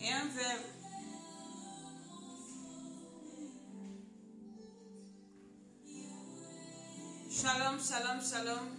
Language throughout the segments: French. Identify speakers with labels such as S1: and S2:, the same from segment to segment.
S1: et un verre. Shalom, shalom, shalom.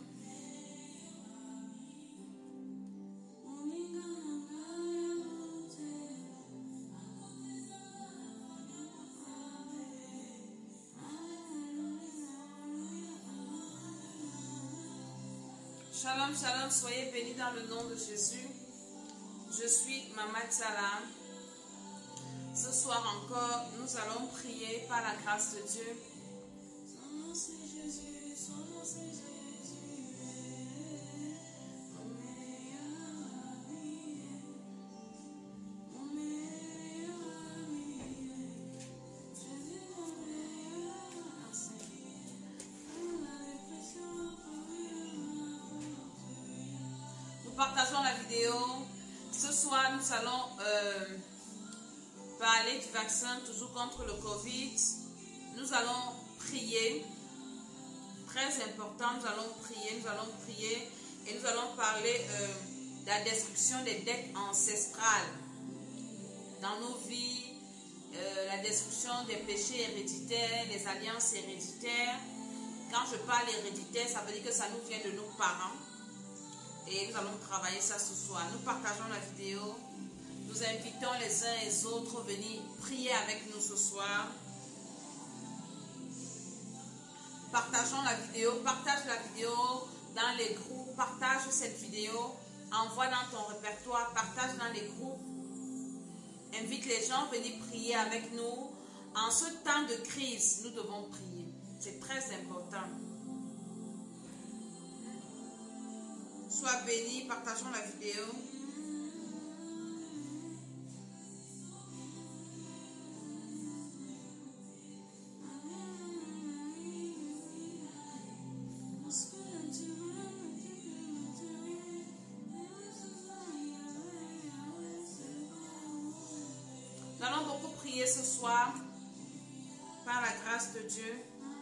S1: Shalom, shalom, soyez bénis dans le nom de Jésus. Je suis Maman Salam. Ce soir encore, nous allons prier par la grâce de Dieu. Son nom c'est Jésus, son nom c'est Jésus. Mon meilleur ami, mon meilleur ami. Jésus, mon meilleur ami. Dans la dépression, nous partageons la vidéo. Ce soir, nous allons parler du vaccin toujours contre le Covid. Nous allons prier. Très important, nous allons prier et nous allons parler de la destruction des dettes ancestrales dans nos vies, la destruction des péchés héréditaires, des alliances héréditaires. Quand je parle héréditaire, ça veut dire que ça nous vient de nos parents. Et nous allons travailler ça ce soir. Nous partageons la vidéo. Nous invitons les uns et les autres à venir prier avec nous ce soir. Partageons la vidéo. Partage la vidéo dans les groupes. Partage cette vidéo. Envoie dans ton répertoire. Partage dans les groupes. Invite les gens à venir prier avec nous. En ce temps de crise, nous devons prier. C'est très important. Sois béni, partageons la vidéo. Nous allons beaucoup prier ce soir par la grâce de Dieu.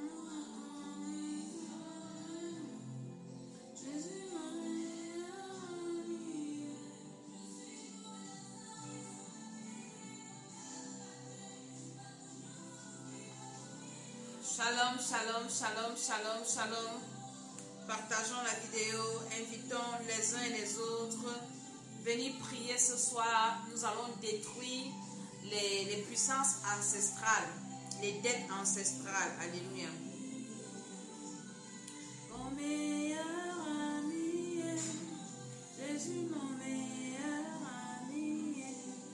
S1: Shalom, shalom, shalom, shalom, shalom. Partageons la vidéo, invitons les uns et les autres. Venez prier ce soir. Nous allons détruire les puissances ancestrales, les dettes ancestrales. Alléluia. Mon meilleur ami, Jésus, mon meilleur ami.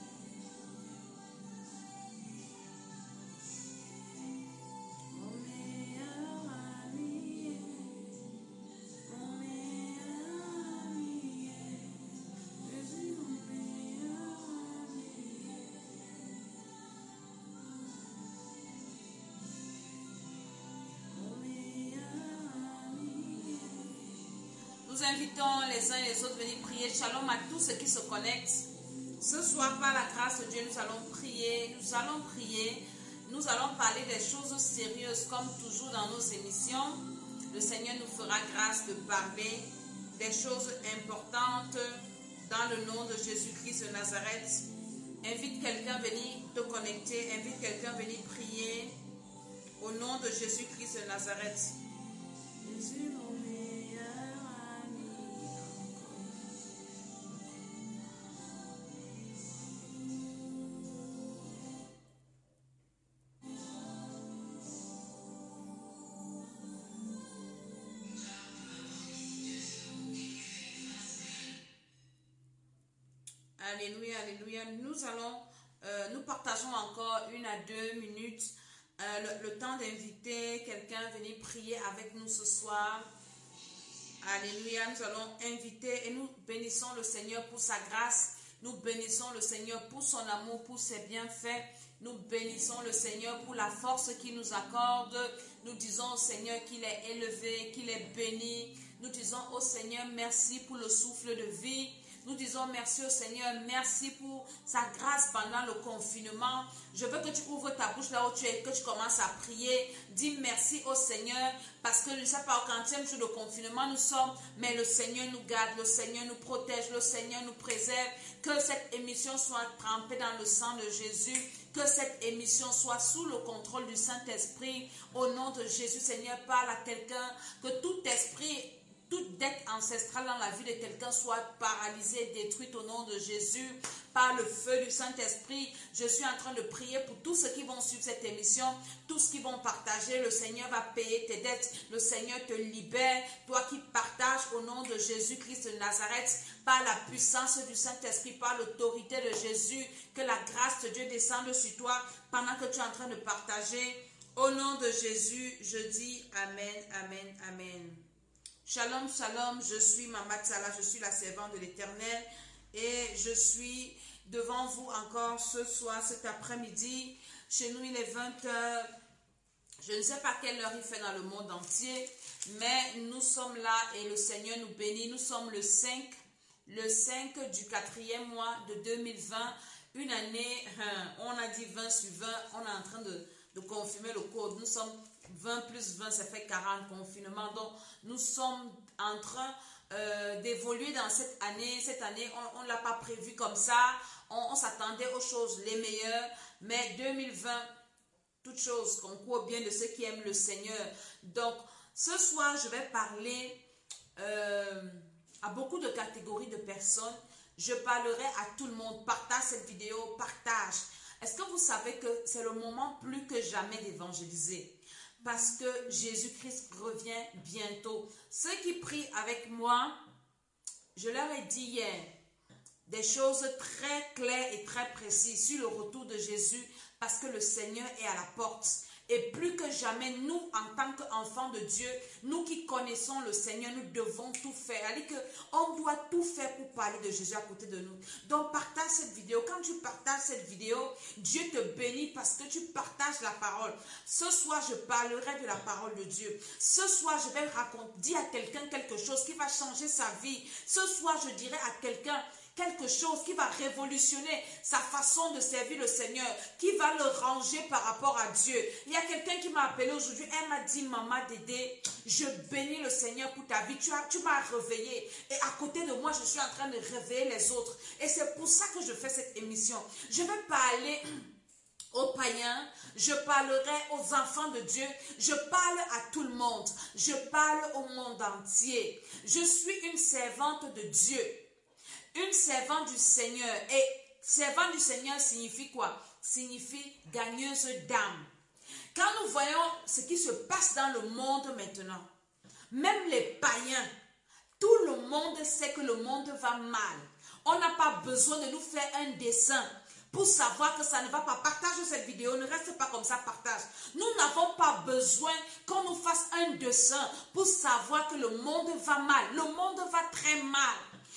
S1: Nous invitons les uns et les autres à venir prier. Shalom à tous ceux qui se connectent. Ce soir, par la grâce de Dieu, nous allons prier. Nous allons parler des choses sérieuses comme toujours dans nos émissions. Le Seigneur nous fera grâce de parler des choses importantes dans le nom de Jésus-Christ de Nazareth. Invite quelqu'un à venir te connecter. Invite quelqu'un à venir prier au nom de Jésus-Christ de Nazareth. Jésus, mon meilleur ami. Alléluia, alléluia. Nous partageons encore 1 à 2 minutes le temps d'inviter quelqu'un à venir prier avec nous ce soir. Alléluia, nous allons inviter et nous bénissons le Seigneur pour sa grâce. Nous bénissons le Seigneur pour son amour, pour ses bienfaits. Nous bénissons le Seigneur pour la force qu'il nous accorde. Nous disons au Seigneur qu'il est élevé, qu'il est béni. Nous disons au Seigneur merci pour le souffle de vie. Nous disons merci au Seigneur. Merci pour sa grâce pendant le confinement. Je veux que tu ouvres ta bouche là où tu es, que tu commences à prier. Dis merci au Seigneur parce que je ne sais pas au 40e jour de confinement nous sommes, mais le Seigneur nous garde, le Seigneur nous protège, le Seigneur nous préserve. Que cette émission soit trempée dans le sang de Jésus. Que cette émission soit sous le contrôle du Saint-Esprit. Au nom de Jésus, Seigneur, parle à quelqu'un. Que tout esprit, toute dette ancestrale dans la vie de quelqu'un soit paralysée, détruite au nom de Jésus. Par le feu du Saint-Esprit, je suis en train de prier pour tous ceux qui vont suivre cette émission, tous ceux qui vont partager. Le Seigneur va payer tes dettes. Le Seigneur te libère. Toi qui partages au nom de Jésus-Christ de Nazareth, par la puissance du Saint-Esprit, par l'autorité de Jésus, que la grâce de Dieu descende sur toi pendant que tu es en train de partager. Au nom de Jésus, je dis Amen, Amen, Amen. Shalom, shalom, je suis Mama Tsala, je suis la servante de l'Éternel et je suis devant vous encore ce soir, cet après-midi. Chez nous, il est 20h. Je ne sais pas quelle heure il fait dans le monde entier, mais nous sommes là et le Seigneur nous bénit. Nous sommes le 5 du 4e mois de 2020. Une année, on a dit 20 sur 20, on est en train de confirmer le code. Nous sommes 20 plus 20, ça fait 40 confinements. Donc, nous sommes en train d'évoluer dans cette année. Cette année, on ne l'a pas prévu comme ça. On s'attendait aux choses les meilleures. Mais 2020, toutes choses concourent bien de ceux qui aiment le Seigneur. Donc, ce soir, je vais parler à beaucoup de catégories de personnes. Je parlerai à tout le monde. Partage cette vidéo, partage. Est-ce que vous savez que c'est le moment plus que jamais d'évangéliser? Parce que Jésus-Christ revient bientôt. Ceux qui prient avec moi, je leur ai dit hier des choses très claires et très précises sur le retour de Jésus parce que le Seigneur est à la porte. Et plus que jamais, nous, en tant qu'enfants de Dieu, nous qui connaissons le Seigneur, nous devons tout faire. C'est-à-dire qu'on doit tout faire pour parler de Jésus à côté de nous. Donc, partage cette vidéo. Quand tu partages cette vidéo, Dieu te bénit parce que tu partages la parole. Ce soir, je parlerai de la parole de Dieu. Ce soir, je vais dire à quelqu'un quelque chose qui va changer sa vie. Ce soir, je dirai à quelqu'un quelque chose qui va révolutionner sa façon de servir le Seigneur, qui va le ranger par rapport à Dieu. Il y a quelqu'un qui m'a appelé aujourd'hui, elle m'a dit, Maman Dédé, je bénis le Seigneur pour ta vie, tu m'as réveillé et à côté de moi, je suis en train de réveiller les autres et c'est pour ça que je fais cette émission. Je vais parler aux païens, je parlerai aux enfants de Dieu, je parle à tout le monde, je parle au monde entier. Je suis une servante de Dieu. Une servante du Seigneur. Et servante du Seigneur signifie quoi? Signifie gagneuse d'âme. Quand nous voyons ce qui se passe dans le monde maintenant, même les païens, tout le monde sait que le monde va mal. On n'a pas besoin de nous faire un dessin pour savoir que ça ne va pas. Partage cette vidéo, ne reste pas comme ça, partage. Nous n'avons pas besoin qu'on nous fasse un dessin pour savoir que le monde va mal. Le monde va très mal.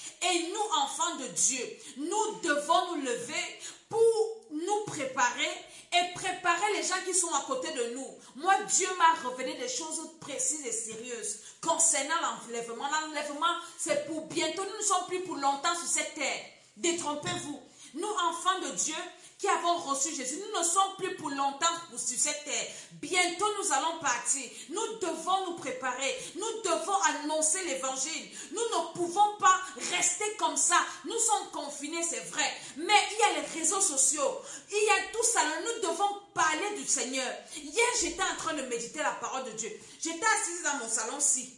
S1: Et nous, enfants de Dieu, nous devons nous lever pour nous préparer et préparer les gens qui sont à côté de nous. Moi, Dieu m'a révélé des choses précises et sérieuses concernant l'enlèvement. L'enlèvement, c'est pour bientôt. Nous ne sommes plus pour longtemps sur cette terre. Détrompez-vous. Nous, enfants de Dieu, qui avons reçu Jésus, nous ne sommes plus pour longtemps sur cette terre. Bientôt, nous allons partir. Nous devons nous préparer. Nous devons annoncer l'évangile. Nous ne pouvons pas rester comme ça. Nous sommes confinés, c'est vrai. Mais il y a les réseaux sociaux. Il y a tout ça. Nous devons parler du Seigneur. Hier, j'étais en train de méditer la parole de Dieu. J'étais assise dans mon salon-ci.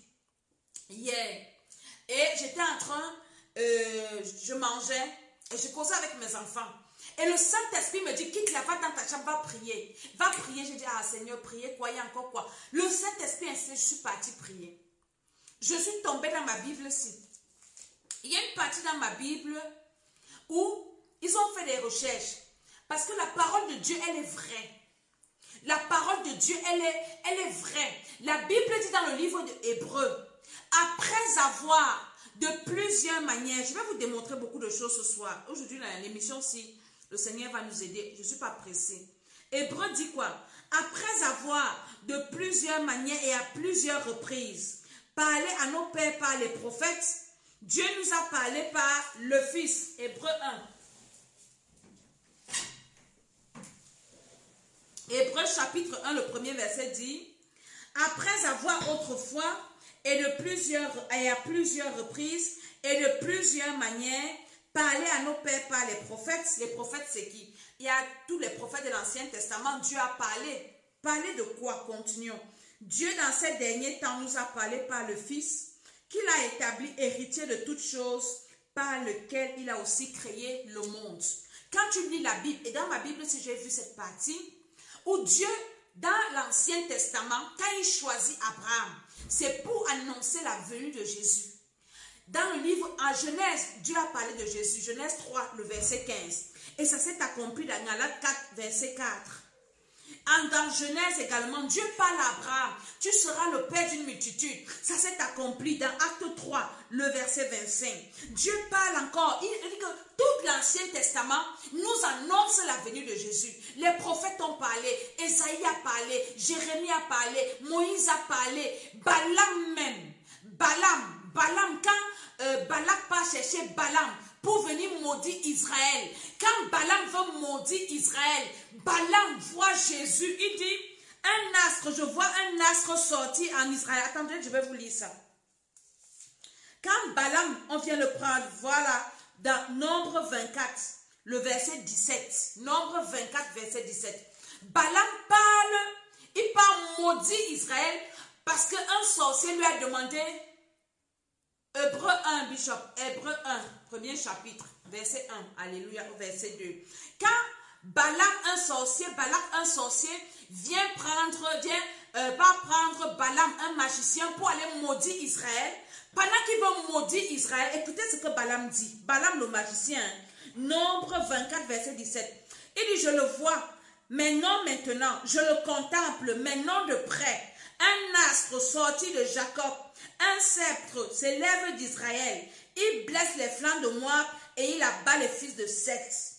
S1: Hier. Et j'étais en train, je mangeais et je causais avec mes enfants. Et le Saint-Esprit me dit, quitte là, va dans ta chambre, va prier. Va prier. J'ai dit, ah Seigneur, prier quoi, il y a encore quoi. Le Saint-Esprit insiste, je suis partie prier. Je suis tombée dans ma Bible ici. Il y a une partie dans ma Bible où ils ont fait des recherches. Parce que la parole de Dieu, elle est vraie. La parole de Dieu, elle est vraie. La Bible dit dans le livre d'Hébreux, après avoir de plusieurs manières, je vais vous démontrer beaucoup de choses ce soir. Aujourd'hui, l'émission-ci, le Seigneur va nous aider. Je ne suis pas pressée. Hébreu dit quoi? Après avoir de plusieurs manières et à plusieurs reprises parlé à nos pères par les prophètes, Dieu nous a parlé par le Fils. Hébreux 1. Hébreux chapitre 1, le premier verset dit: après avoir autrefois et à plusieurs reprises et de plusieurs manières parlé à nos pères par les prophètes. Les prophètes, c'est qui? Il y a tous les prophètes de l'Ancien Testament. Dieu a parlé. Parlé de quoi? Continuons. Dieu, dans ces derniers temps, nous a parlé par le Fils, qu'il a établi héritier de toutes choses, par lequel il a aussi créé le monde. Quand tu lis la Bible, et dans ma Bible, si j'ai vu cette partie, où Dieu, dans l'Ancien Testament, quand il choisit Abraham, c'est pour annoncer la venue de Jésus. Dans le livre, en Genèse, Dieu a parlé de Jésus. Genèse 3, le verset 15. Et ça s'est accompli dans Galates 4, verset 4. Dans Genèse également, Dieu parle à Abraham. Tu seras le père d'une multitude. Ça s'est accompli dans Acte 3, le verset 25. Dieu parle encore. Il dit que tout l'Ancien Testament nous annonce la venue de Jésus. Les prophètes ont parlé. Ésaïe a parlé. Jérémie a parlé. Moïse a parlé. Balaam même. Balaam, quand Balak part chercher Balaam pour venir maudire Israël. Quand Balaam veut maudire Israël, Balaam voit Jésus. Il dit, un astre, je vois un astre sortir en Israël. Attendez, je vais vous lire ça. Quand Balaam, on vient le prendre, voilà, dans Nombre 24, le verset 17. Nombre 24, verset 17. Balaam parle, il part maudire Israël parce qu'un sorcier lui a demandé... Hébreux 1, Bishop, Hébreux 1, premier chapitre, verset 1, alléluia, au verset 2. Quand Balak, un sorcier, vient prendre Balaam, un magicien, pour aller maudire Israël, pendant qu'il veut maudire Israël, écoutez ce que Balaam dit. Balaam le magicien, Nombre 24, verset 17. Il dit, je le vois, mais non maintenant, je le contemple, mais non de près. Un astre sorti de Jacob, un sceptre s'élève d'Israël. Il blesse les flancs de Moab et il abat les fils de Seth.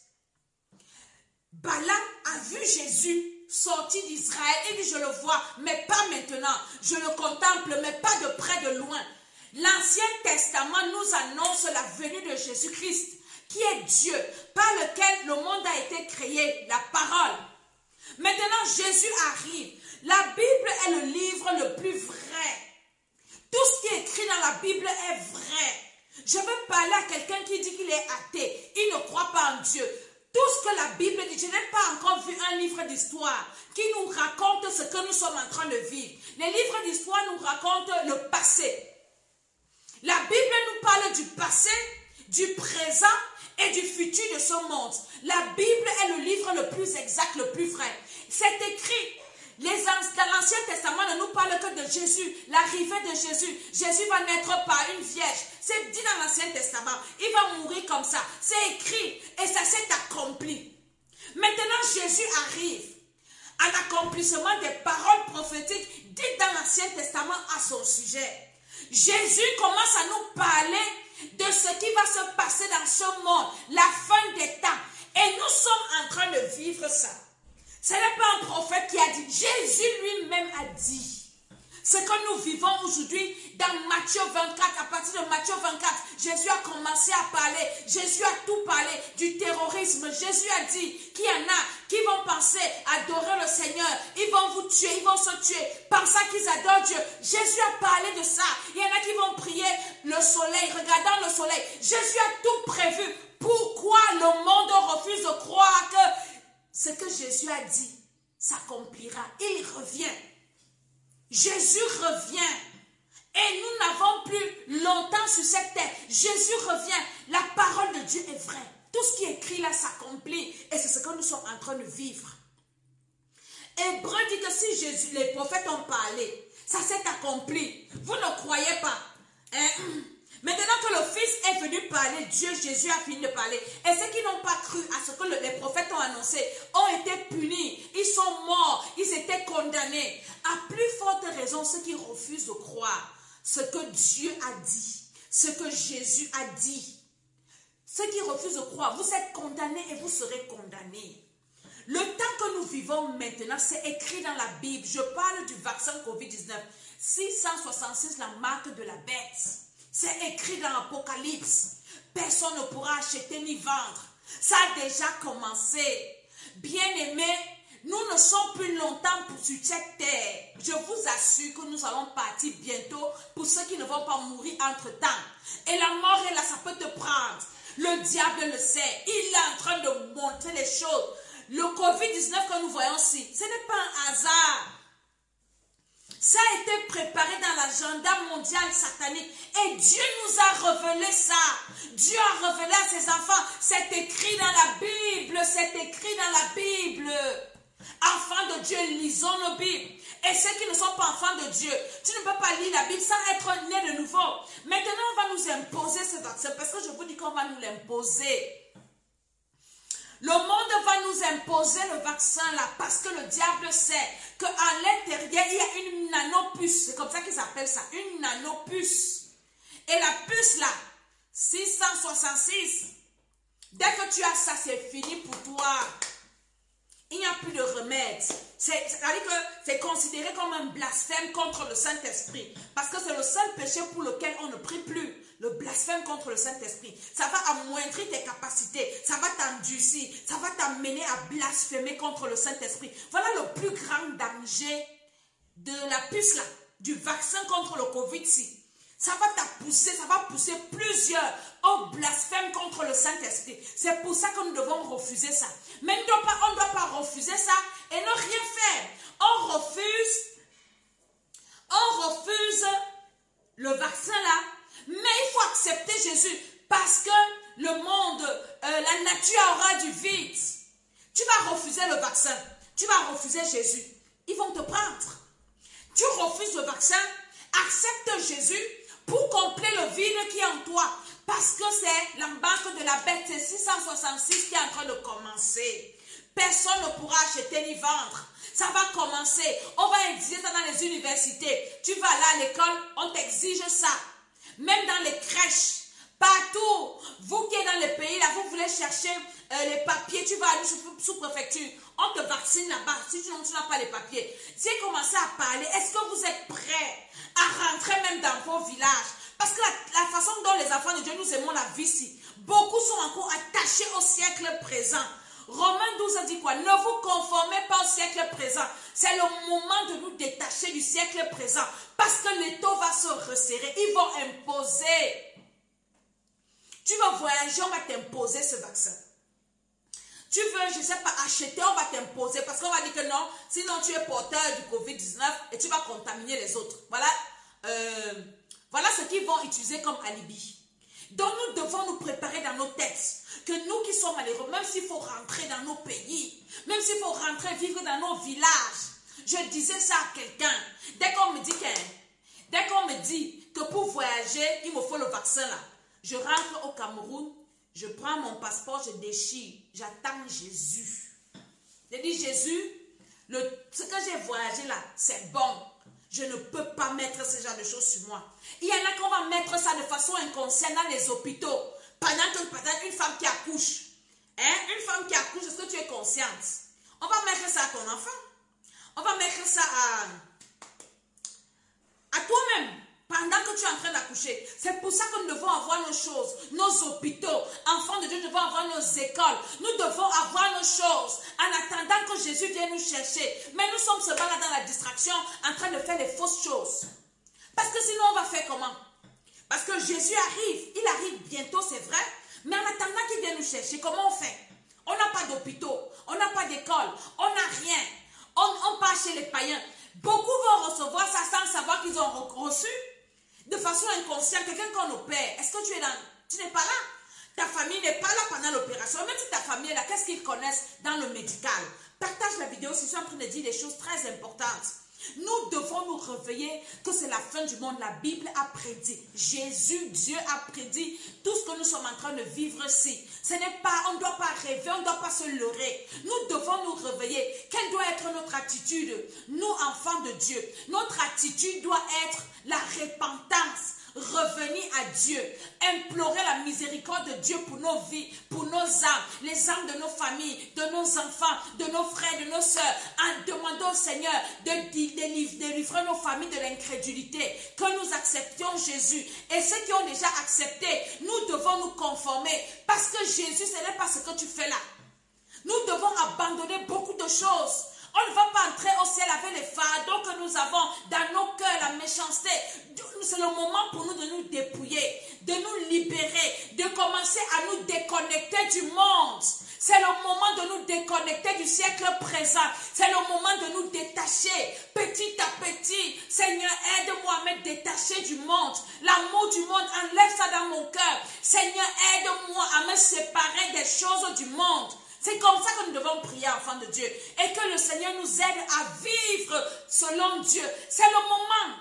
S1: Balaam a vu Jésus sorti d'Israël. Il dit, je le vois, mais pas maintenant. Je le contemple, mais pas de près, de loin. L'Ancien Testament nous annonce la venue de Jésus-Christ, qui est Dieu, par lequel le monde a été créé, la parole. Maintenant, Jésus arrive. La Bible est le livre le plus vrai. Tout ce qui est écrit dans la Bible est vrai. Je veux parler à quelqu'un qui dit qu'il est athée. Il ne croit pas en Dieu. Tout ce que la Bible dit, je n'ai pas encore vu un livre d'histoire qui nous raconte ce que nous sommes en train de vivre. Les livres d'histoire nous racontent le passé. La Bible nous parle du passé, du présent et du futur de ce monde. La Bible est le livre le plus exact, le plus vrai. C'est écrit. Dans l'Ancien Testament ne nous parle que de Jésus, l'arrivée de Jésus. Jésus va naître par une vierge. C'est dit dans l'Ancien Testament. Il va mourir comme ça. C'est écrit et ça s'est accompli. Maintenant, Jésus arrive à l'accomplissement des paroles prophétiques dites dans l'Ancien Testament à son sujet. Jésus commence à nous parler de ce qui va se passer dans ce monde, la fin des temps. Et nous sommes en train de vivre ça. Ce n'est pas un prophète qui a dit. Jésus lui-même a dit. Ce que nous vivons aujourd'hui dans Matthieu 24, à partir de Matthieu 24, Jésus a commencé à parler. Jésus a tout parlé du terrorisme. Jésus a dit qu'il y en a qui vont penser adorer le Seigneur. Ils vont vous tuer, ils vont se tuer, pensant qu'ils adorent Dieu. Jésus a parlé de ça. Il y en a qui vont prier le soleil, regardant le soleil. Jésus a tout prévu. Pourquoi le monde refuse de croire que ce que Jésus a dit s'accomplira? Il revient. Jésus revient. Et nous n'avons plus longtemps sur cette terre. Jésus revient. La parole de Dieu est vraie. Tout ce qui est écrit là s'accomplit. Et c'est ce que nous sommes en train de vivre. Hébreu dit que si Jésus, les prophètes ont parlé, ça s'est accompli. Vous ne croyez pas. Maintenant que le Fils est venu parler, Dieu, Jésus a fini de parler. Et ceux qui n'ont pas cru à ce que les prophètes ont annoncé ont été punis. Ils sont morts. Ils étaient condamnés. À plus forte raison, ceux qui refusent de croire ce que Dieu a dit, ce que Jésus a dit. Ceux qui refusent de croire, vous êtes condamnés et vous serez condamnés. Le temps que nous vivons maintenant, c'est écrit dans la Bible. Je parle du vaccin COVID-19. 666, la marque de la bête. C'est écrit dans l'Apocalypse. Personne ne pourra acheter ni vendre. Ça a déjà commencé. Bien-aimés, nous ne sommes plus longtemps sur cette terre. Je vous assure que nous allons partir bientôt pour ceux qui ne vont pas mourir entre-temps. Et la mort est là, ça peut te prendre. Le diable le sait. Il est en train de montrer les choses. Le Covid-19 que nous voyons ici, ce n'est pas un hasard. Ça a été préparé dans l'agenda mondial satanique. Et Dieu nous a révélé ça. Dieu a révélé à ses enfants. C'est écrit dans la Bible. C'est écrit dans la Bible. Enfants de Dieu, lisons nos Bibles. Et ceux qui ne sont pas enfants de Dieu, tu ne peux pas lire la Bible sans être né de nouveau. Maintenant, on va nous imposer ce vaccin. Parce que je vous dis qu'on va nous l'imposer. Le monde va nous imposer le vaccin là parce que le diable sait qu'à l'intérieur, il y a une nanopuce. C'est comme ça qu'ils appellent ça, une nanopuce. Et la puce là, 666, dès que tu as ça, c'est fini pour toi. Il n'y a plus de remède. C'est-à-dire que c'est considéré comme un blasphème contre le Saint-Esprit. Parce que c'est le seul péché pour lequel on ne prie plus. Le blasphème contre le Saint-Esprit. Ça va amoindrir tes capacités. Ça va t'endurcir. Ça va t'amener à blasphémer contre le Saint-Esprit. Voilà le plus grand danger de la puce là, du vaccin contre le Covid-ci. Ça va pousser plusieurs au blasphème contre le Saint-Esprit. C'est pour ça que nous devons refuser ça. Mais on ne doit pas refuser ça et ne rien faire. On refuse le vaccin là, mais il faut accepter Jésus parce que le monde, la nature aura du vide. Tu vas refuser le vaccin, tu vas refuser Jésus. Ils vont te prendre. Tu refuses le vaccin, accepte Jésus pour combler le vide qui est en toi. Parce que c'est l'embarque de la bête, c'est 666 qui est en train de commencer. Personne ne pourra acheter ni vendre. Ça va commencer. On va exiger ça dans les universités. Tu vas là à l'école, on t'exige ça. Même dans les crèches, partout. Vous qui êtes dans les pays là, vous voulez chercher les papiers, tu vas aller sous préfecture. On te vaccine là-bas si tu n'as pas les papiers. Si vous commencez à parler, est-ce que vous êtes prêts à rentrer même dans vos villages? Parce que la façon dont les enfants de Dieu nous aimons la vie ici, beaucoup sont encore attachés au siècle présent. Romains 12 a dit quoi? Ne vous conformez pas au siècle présent. C'est le moment de nous détacher du siècle présent. Parce que l'étau va se resserrer. Ils vont imposer. Tu vas voyager, on va t'imposer ce vaccin. Tu veux, je ne sais pas, acheter, on va t'imposer. Parce qu'on va dire que non, sinon tu es porteur du Covid-19 et tu vas contaminer les autres. Voilà ce qu'ils vont utiliser comme alibi. Donc nous devons nous préparer dans nos têtes. Que nous qui sommes malheureux, même s'il faut rentrer dans nos pays, même s'il faut rentrer vivre dans nos villages. Je disais ça à quelqu'un. Dès qu'on me dit que pour voyager, il me faut le vaccin là. Je rentre au Cameroun, je prends mon passeport, je déchire, j'attends Jésus. Je dis Jésus, ce que j'ai voyagé là, c'est bon. Je ne peux pas mettre ce genre de choses sur moi. Il y en a qui vont mettre ça de façon inconsciente dans les hôpitaux. Pendant une femme qui accouche. Une femme qui accouche, est-ce que tu es consciente? On va mettre ça à ton enfant. On va mettre ça à toi-même. Pendant que tu es en train d'accoucher. C'est pour ça que nous devons avoir nos choses, nos hôpitaux. Enfants de Dieu, nous devons avoir nos écoles. Nous devons avoir nos choses en attendant que Jésus vienne nous chercher. Mais nous sommes seulement là dans la distraction en train de faire les fausses choses. Parce que sinon, on va faire comment? Parce que Jésus arrive. Il arrive bientôt, c'est vrai. Mais en attendant qu'il vienne nous chercher, comment on fait? On n'a pas d'hôpitaux. On n'a pas d'école. On n'a rien. On part chez les païens. Beaucoup vont recevoir ça sans savoir qu'ils ont reçu. De façon inconsciente, quelqu'un qu'on opère, est-ce que tu n'es pas là? Ta famille n'est pas là pendant l'opération. Même si ta famille est là, qu'est-ce qu'ils connaissent dans le médical? Partage la vidéo si je suis en train de dire des choses très importantes. Nous devons nous réveiller que c'est la fin du monde. La Bible a prédit. Jésus, Dieu a prédit tout ce que nous sommes en train de vivre ici. Ce n'est pas, on ne doit pas rêver, on ne doit pas se leurrer. Nous devons nous réveiller. Quelle doit être notre attitude? Nous, enfants de Dieu, notre attitude doit être la repentance. revenir à Dieu, implorer la miséricorde de Dieu pour nos vies, pour nos âmes, les âmes de nos familles, de nos enfants, de nos frères, de nos sœurs, en demandant au Seigneur de délivrer nos familles de l'incrédulité, que nous acceptions Jésus. Et ceux qui ont déjà accepté, nous devons nous conformer, parce que Jésus, ce n'est pas ce que tu fais là. Nous devons abandonner beaucoup de choses. On ne va pas entrer au ciel avec les fardeaux que nous avons dans nos cœurs, la méchanceté. C'est le moment pour nous de nous dépouiller, de nous libérer, de commencer à nous déconnecter du monde. C'est le moment de nous déconnecter du siècle présent. C'est le moment de nous détacher petit à petit. Seigneur, aide-moi à me détacher du monde. L'amour du monde, enlève ça dans mon cœur. Seigneur, aide-moi à me séparer des choses du monde. C'est comme ça que nous devons prier, enfants de Dieu. Et que le Seigneur nous aide à vivre selon Dieu. C'est le moment.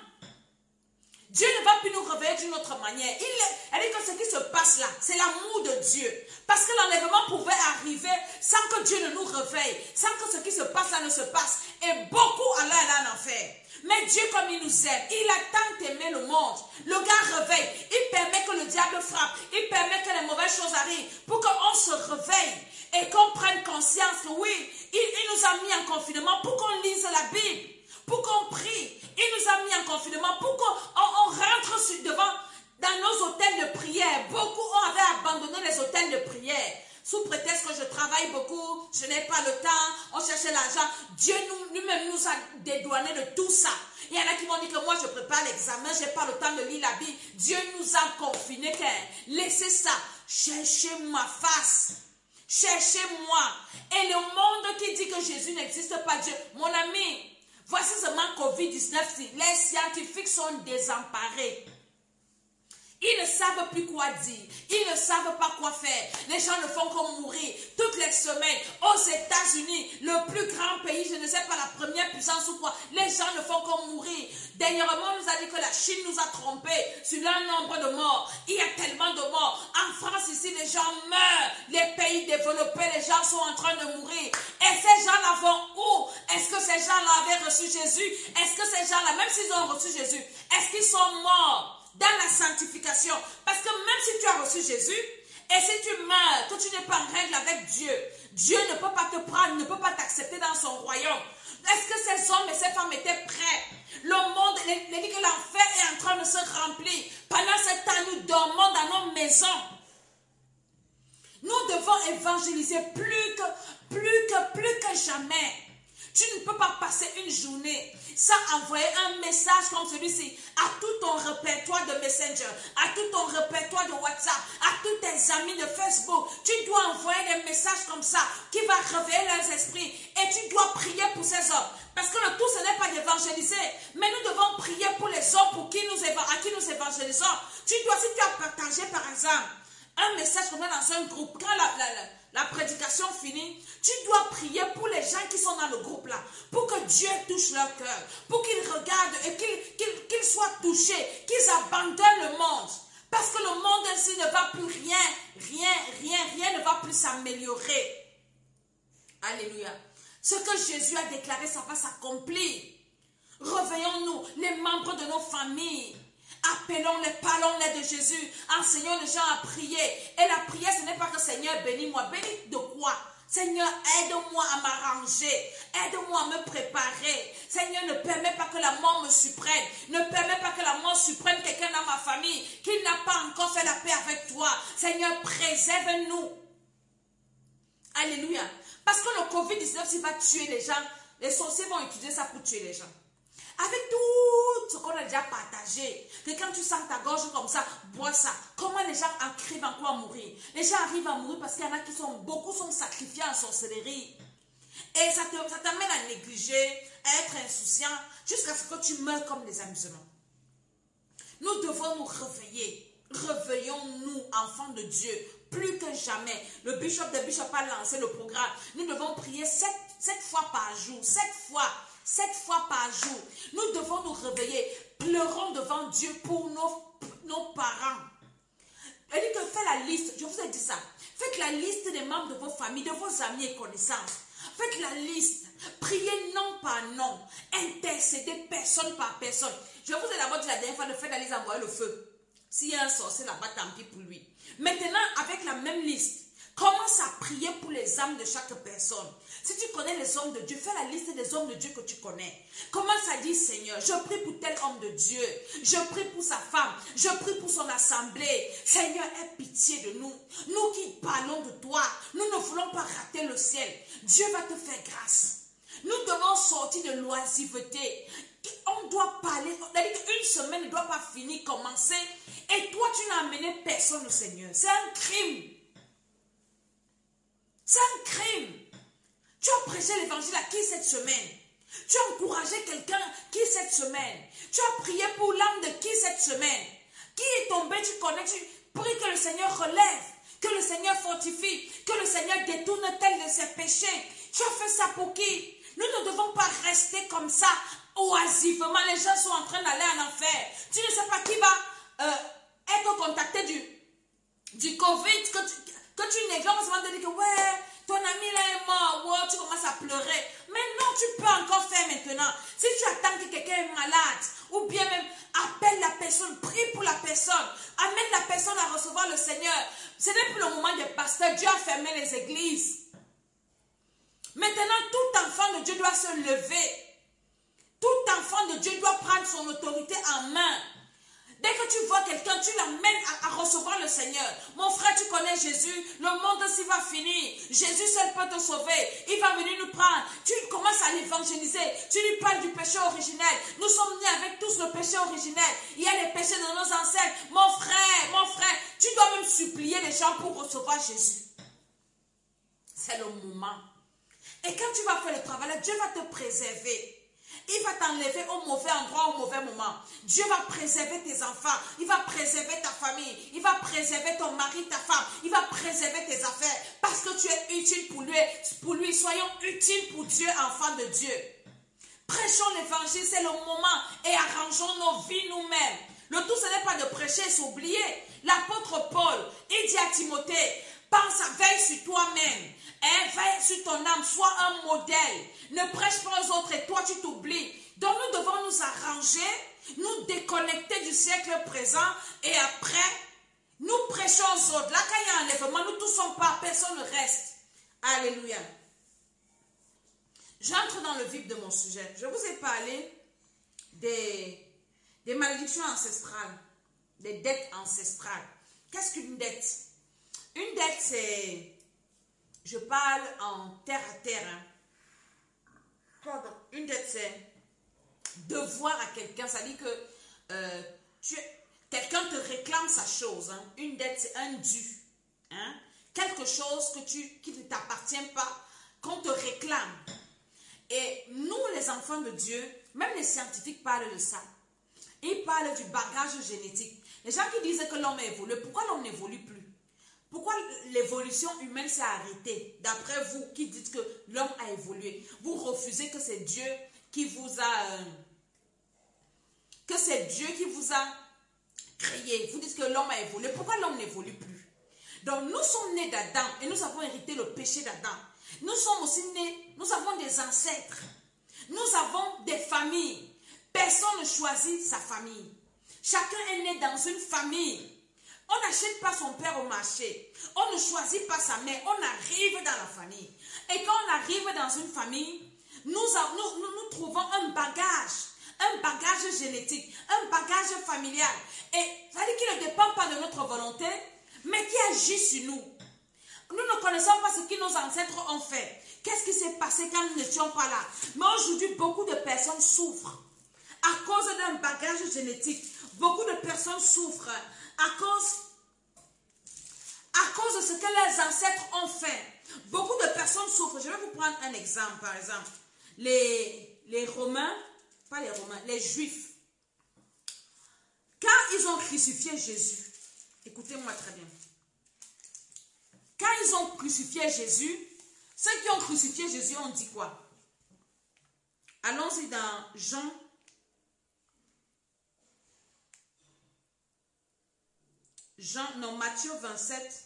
S1: Dieu ne va plus nous réveiller d'une autre manière. Elle dit que ce qui se passe là, c'est l'amour de Dieu. Parce que l'enlèvement pouvait arriver sans que Dieu ne nous réveille. Sans que ce qui se passe là ne se passe. Et beaucoup allaient aller en enfer. Mais Dieu, comme il nous aime, il a tant aimé le monde. Le gars réveille. Il permet que le diable frappe. Il permet que les mauvaises choses arrivent. Pour qu'on se réveille. Et qu'on prenne conscience que oui, il nous a mis en confinement pour qu'on lise la Bible. Pour qu'on prie. Il nous a mis en confinement pour qu'on rentre dans nos hôtels de prière. Beaucoup avaient abandonné les hôtels de prière. Sous prétexte que je travaille beaucoup, je n'ai pas le temps, on cherchait l'argent. Dieu lui-même nous a dédouanés de tout ça. Il y en a qui m'ont dit que moi je prépare l'examen, je n'ai pas le temps de lire la Bible. Dieu nous a confinés. Laissez ça. Cherchez ma face. Cherchez-moi. Et le monde qui dit que Jésus n'existe pas, Dieu, mon ami, voici seulement COVID-19, les scientifiques sont désemparés. Ils ne savent plus quoi dire. Ils ne savent pas quoi faire. Les gens ne font que mourir toutes les semaines. Aux États-Unis, le plus grand pays, je ne sais pas, la première puissance ou quoi, les gens ne font que mourir. Dernièrement, on nous a dit que la Chine nous a trompés sur le nombre de morts. Il y a tellement de morts. En France, ici, les gens meurent. Les pays développés, les gens sont en train de mourir. Et ces gens-là vont où? Est-ce que ces gens-là avaient reçu Jésus? Est-ce que ces gens-là, même s'ils ont reçu Jésus, est-ce qu'ils sont morts dans la sanctification? Parce que même si tu as reçu Jésus, et si tu meurs, que tu n'es pas en règle avec Dieu, Dieu ne peut pas te prendre, ne peut pas t'accepter dans son royaume. Est-ce que ces hommes et ces femmes étaient prêts? Le monde, il dit que l'enfer est en train de se remplir. Pendant ce temps, nous dormons dans nos maisons. Nous devons évangéliser plus que jamais. Tu ne peux pas passer une journée sans envoyer un message comme celui-ci à tout ton répertoire de Messenger, à tout ton répertoire de WhatsApp, à tous tes amis de Facebook. Tu dois envoyer des messages comme ça qui va réveiller leurs esprits. Et tu dois prier pour ces hommes. Parce que le tout, ce n'est pas d'évangéliser. Mais nous devons prier pour les hommes à qui nous évangélisons. Si tu as partagé par exemple un message comme ça dans un groupe, quand la prédication finit, tu dois prier pour les gens qui sont dans le groupe là, pour que Dieu touche leur cœur, pour qu'ils regardent et qu'ils soient touchés, qu'ils abandonnent le monde. Parce que le monde ainsi ne va plus rien ne va plus s'améliorer. Alléluia. Ce que Jésus a déclaré, ça va s'accomplir. Réveillons-nous, les membres de nos familles. Appelons-les, parlons-les de Jésus. Enseignons les gens à prier. Et la prière, ce n'est pas que Seigneur, bénis-moi. Bénis de quoi? Seigneur, aide-moi à m'arranger. Aide-moi à me préparer. Seigneur, ne permets pas que la mort me surprenne. Ne permets pas que la mort surprenne quelqu'un dans ma famille qui n'a pas encore fait la paix avec toi. Seigneur, préserve-nous. Alléluia. Parce que le COVID-19, s'il va tuer les gens, les sorciers vont utiliser ça pour tuer les gens. Avec tout ce qu'on a déjà partagé, que quand tu sens ta gorge comme ça, bois ça. Comment les gens arrivent encore à mourir? Les gens arrivent à mourir parce qu'il y en a qui beaucoup sont sacrifiés en sorcellerie. Et ça t'amène à négliger, à être insouciant, jusqu'à ce que tu meurs comme des amusements. Nous devons nous réveiller. Réveillons-nous, enfants de Dieu, plus que jamais. Le bishop de Bishop a lancé le programme. Nous devons prier 7 fois par jour. 7 fois par jour. Nous devons nous réveiller. Pleurons devant Dieu pour nos parents. Elle dit que faites la liste. Je vous ai dit ça. Faites la liste des membres de vos familles, de vos amis et connaissances. Faites la liste. Priez nom par nom. Intercédez personne par personne. Je vous ai d'abord dit la dernière fois de faire la liste, envoyer le feu. S'il y a un sorcier là-bas, tant pis pour lui. Maintenant, avec la même liste, commence à prier pour les âmes de chaque personne. Si tu connais les hommes de Dieu, fais la liste des hommes de Dieu que tu connais. Commence à dire, Seigneur, je prie pour tel homme de Dieu. Je prie pour sa femme. Je prie pour son assemblée. Seigneur, aie pitié de nous. Nous qui parlons de toi, nous ne voulons pas rater le ciel. Dieu va te faire grâce. Nous devons sortir de l'oisiveté. On doit parler. Une semaine ne doit pas finir, commencer. Et toi, tu n'as amené personne au Seigneur. C'est un crime. C'est un crime. Tu as prêché l'évangile à qui cette semaine? Tu as encouragé quelqu'un qui cette semaine? Tu as prié pour l'âme de qui cette semaine? Qui est tombé, tu connais, tu pries que le Seigneur relève, que le Seigneur fortifie, que le Seigneur détourne tel de ses péchés. Tu as fait ça pour qui? Nous ne devons pas rester comme ça, oisivement. Les gens sont en train d'aller en enfer. Tu ne sais pas qui va être contacté du Covid, que tu négliges, on va te dire que ouais, ton ami là est mort, ouais, tu commences à pleurer. Mais non, tu peux encore faire maintenant. Si tu attends que quelqu'un est malade, ou bien même appelle la personne, prie pour la personne, amène la personne à recevoir le Seigneur. Ce n'est plus le moment des pasteurs. Dieu a fermé les églises. Maintenant, tout enfant de Dieu doit se lever. Tout enfant de Dieu doit prendre son autorité en main. Dès que tu vois quelqu'un, tu l'amènes à recevoir le Seigneur. Mon frère, tu connais Jésus. Le monde s'il va finir. Jésus seul peut te sauver. Il va venir nous prendre. Tu commences à l'évangéliser. Tu lui parles du péché originel. Nous sommes nés avec tous le péché originel. Il y a les péchés de nos ancêtres. Mon frère, tu dois même supplier les gens pour recevoir Jésus. C'est le moment. Et quand tu vas faire le travail, Dieu va te préserver. Il va t'enlever au mauvais endroit, au mauvais moment. Dieu va préserver tes enfants. Il va préserver ta famille. Il va préserver ton mari, ta femme. Il va préserver tes affaires. Parce que tu es utile pour lui. Soyons utiles pour Dieu, enfants de Dieu. Prêchons l'évangile, c'est le moment. Et arrangeons nos vies nous-mêmes. Le tout, ce n'est pas de prêcher et s'oublier. L'apôtre Paul, il dit à Timothée, pense, veille sur toi-même. Veille sur ton âme, sois un modèle. Ne prêche pas aux autres et toi tu t'oublies. Donc nous devons nous arranger, nous déconnecter du siècle présent et après, nous prêchons aux autres. Là, quand il y a un enlèvement, nous tous sommes pas, personne ne reste. Alléluia. J'entre dans le vif de mon sujet. Je vous ai parlé des malédictions ancestrales, des dettes ancestrales. Qu'est-ce qu'une dette? Une dette, c'est... Je parle en terre à terre. Hein. Une dette, c'est devoir à quelqu'un. Ça dit que quelqu'un te réclame sa chose. Hein. Une dette, c'est un dû. Hein. Quelque chose qui ne t'appartient pas, qu'on te réclame. Et nous, les enfants de Dieu, même les scientifiques parlent de ça. Ils parlent du bagage génétique. Les gens qui disent que l'homme évolue, pourquoi l'homme n'évolue plus? Pourquoi l'évolution humaine s'est arrêtée? D'après vous qui dites que l'homme a évolué, vous refusez que c'est Dieu qui vous a créé. Vous dites que l'homme a évolué. Pourquoi l'homme n'évolue plus? Donc nous sommes nés d'Adam et nous avons hérité le péché d'Adam. Nous sommes aussi nés, nous avons des ancêtres. Nous avons des familles. Personne ne choisit sa famille. Chacun est né dans une famille. On n'achète pas son père au marché. On ne choisit pas sa mère. On arrive dans la famille. Et quand on arrive dans une famille, nous trouvons un bagage génétique, un bagage familial. Et ça veut dire qu'il ne dépend pas de notre volonté, mais qui agit sur nous. Nous ne connaissons pas ce que nos ancêtres ont fait. Qu'est-ce qui s'est passé quand nous n'étions pas là? Mais aujourd'hui, beaucoup de personnes souffrent à cause d'un bagage génétique. Beaucoup de personnes souffrent à cause de ce que leurs ancêtres ont fait. Beaucoup de personnes souffrent. Je vais vous prendre un exemple, par exemple. Les Romains, pas les Romains, les Juifs. Quand ils ont crucifié Jésus, écoutez-moi très bien. Quand ils ont crucifié Jésus, ceux qui ont crucifié Jésus ont dit quoi? Allons-y dans Matthieu 27,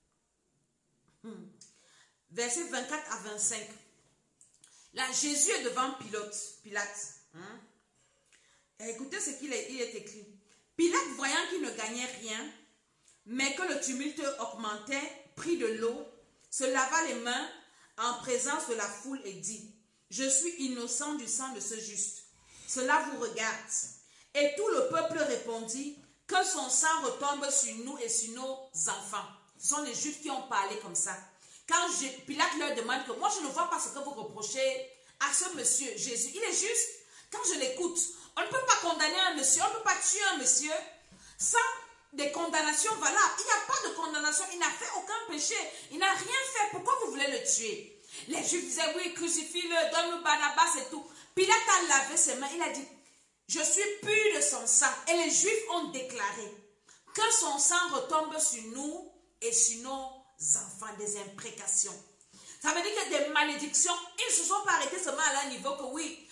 S1: versets 24 à 25. Là, Jésus est devant Pilate. Hein? Et écoutez ce qu'il est écrit. Pilate, voyant qu'il ne gagnait rien, mais que le tumulte augmentait, prit de l'eau, se lava les mains en présence de la foule et dit, « Je suis innocent du sang de ce juste. Cela vous regarde. » Et tout le peuple répondit, « Que son sang retombe sur nous et sur nos enfants. » Ce sont les Juifs qui ont parlé comme ça. Quand Pilate leur demande que moi je ne vois pas ce que vous reprochez à ce monsieur Jésus, il est juste. Quand je l'écoute, on ne peut pas condamner un monsieur, on ne peut pas tuer un monsieur sans des condamnations valables. Il n'y a pas de condamnation, il n'a fait aucun péché, il n'a rien fait. Pourquoi vous voulez le tuer? Les Juifs disaient oui, crucifie-le, donne-nous Barnabas et tout. Pilate a lavé ses mains, il a dit, je suis pur de son sang. Et les Juifs ont déclaré que son sang retombe sur nous et sur nos enfants, des imprécations. Ça veut dire que des malédictions, ils ne se sont pas arrêtés seulement à leur niveau que oui,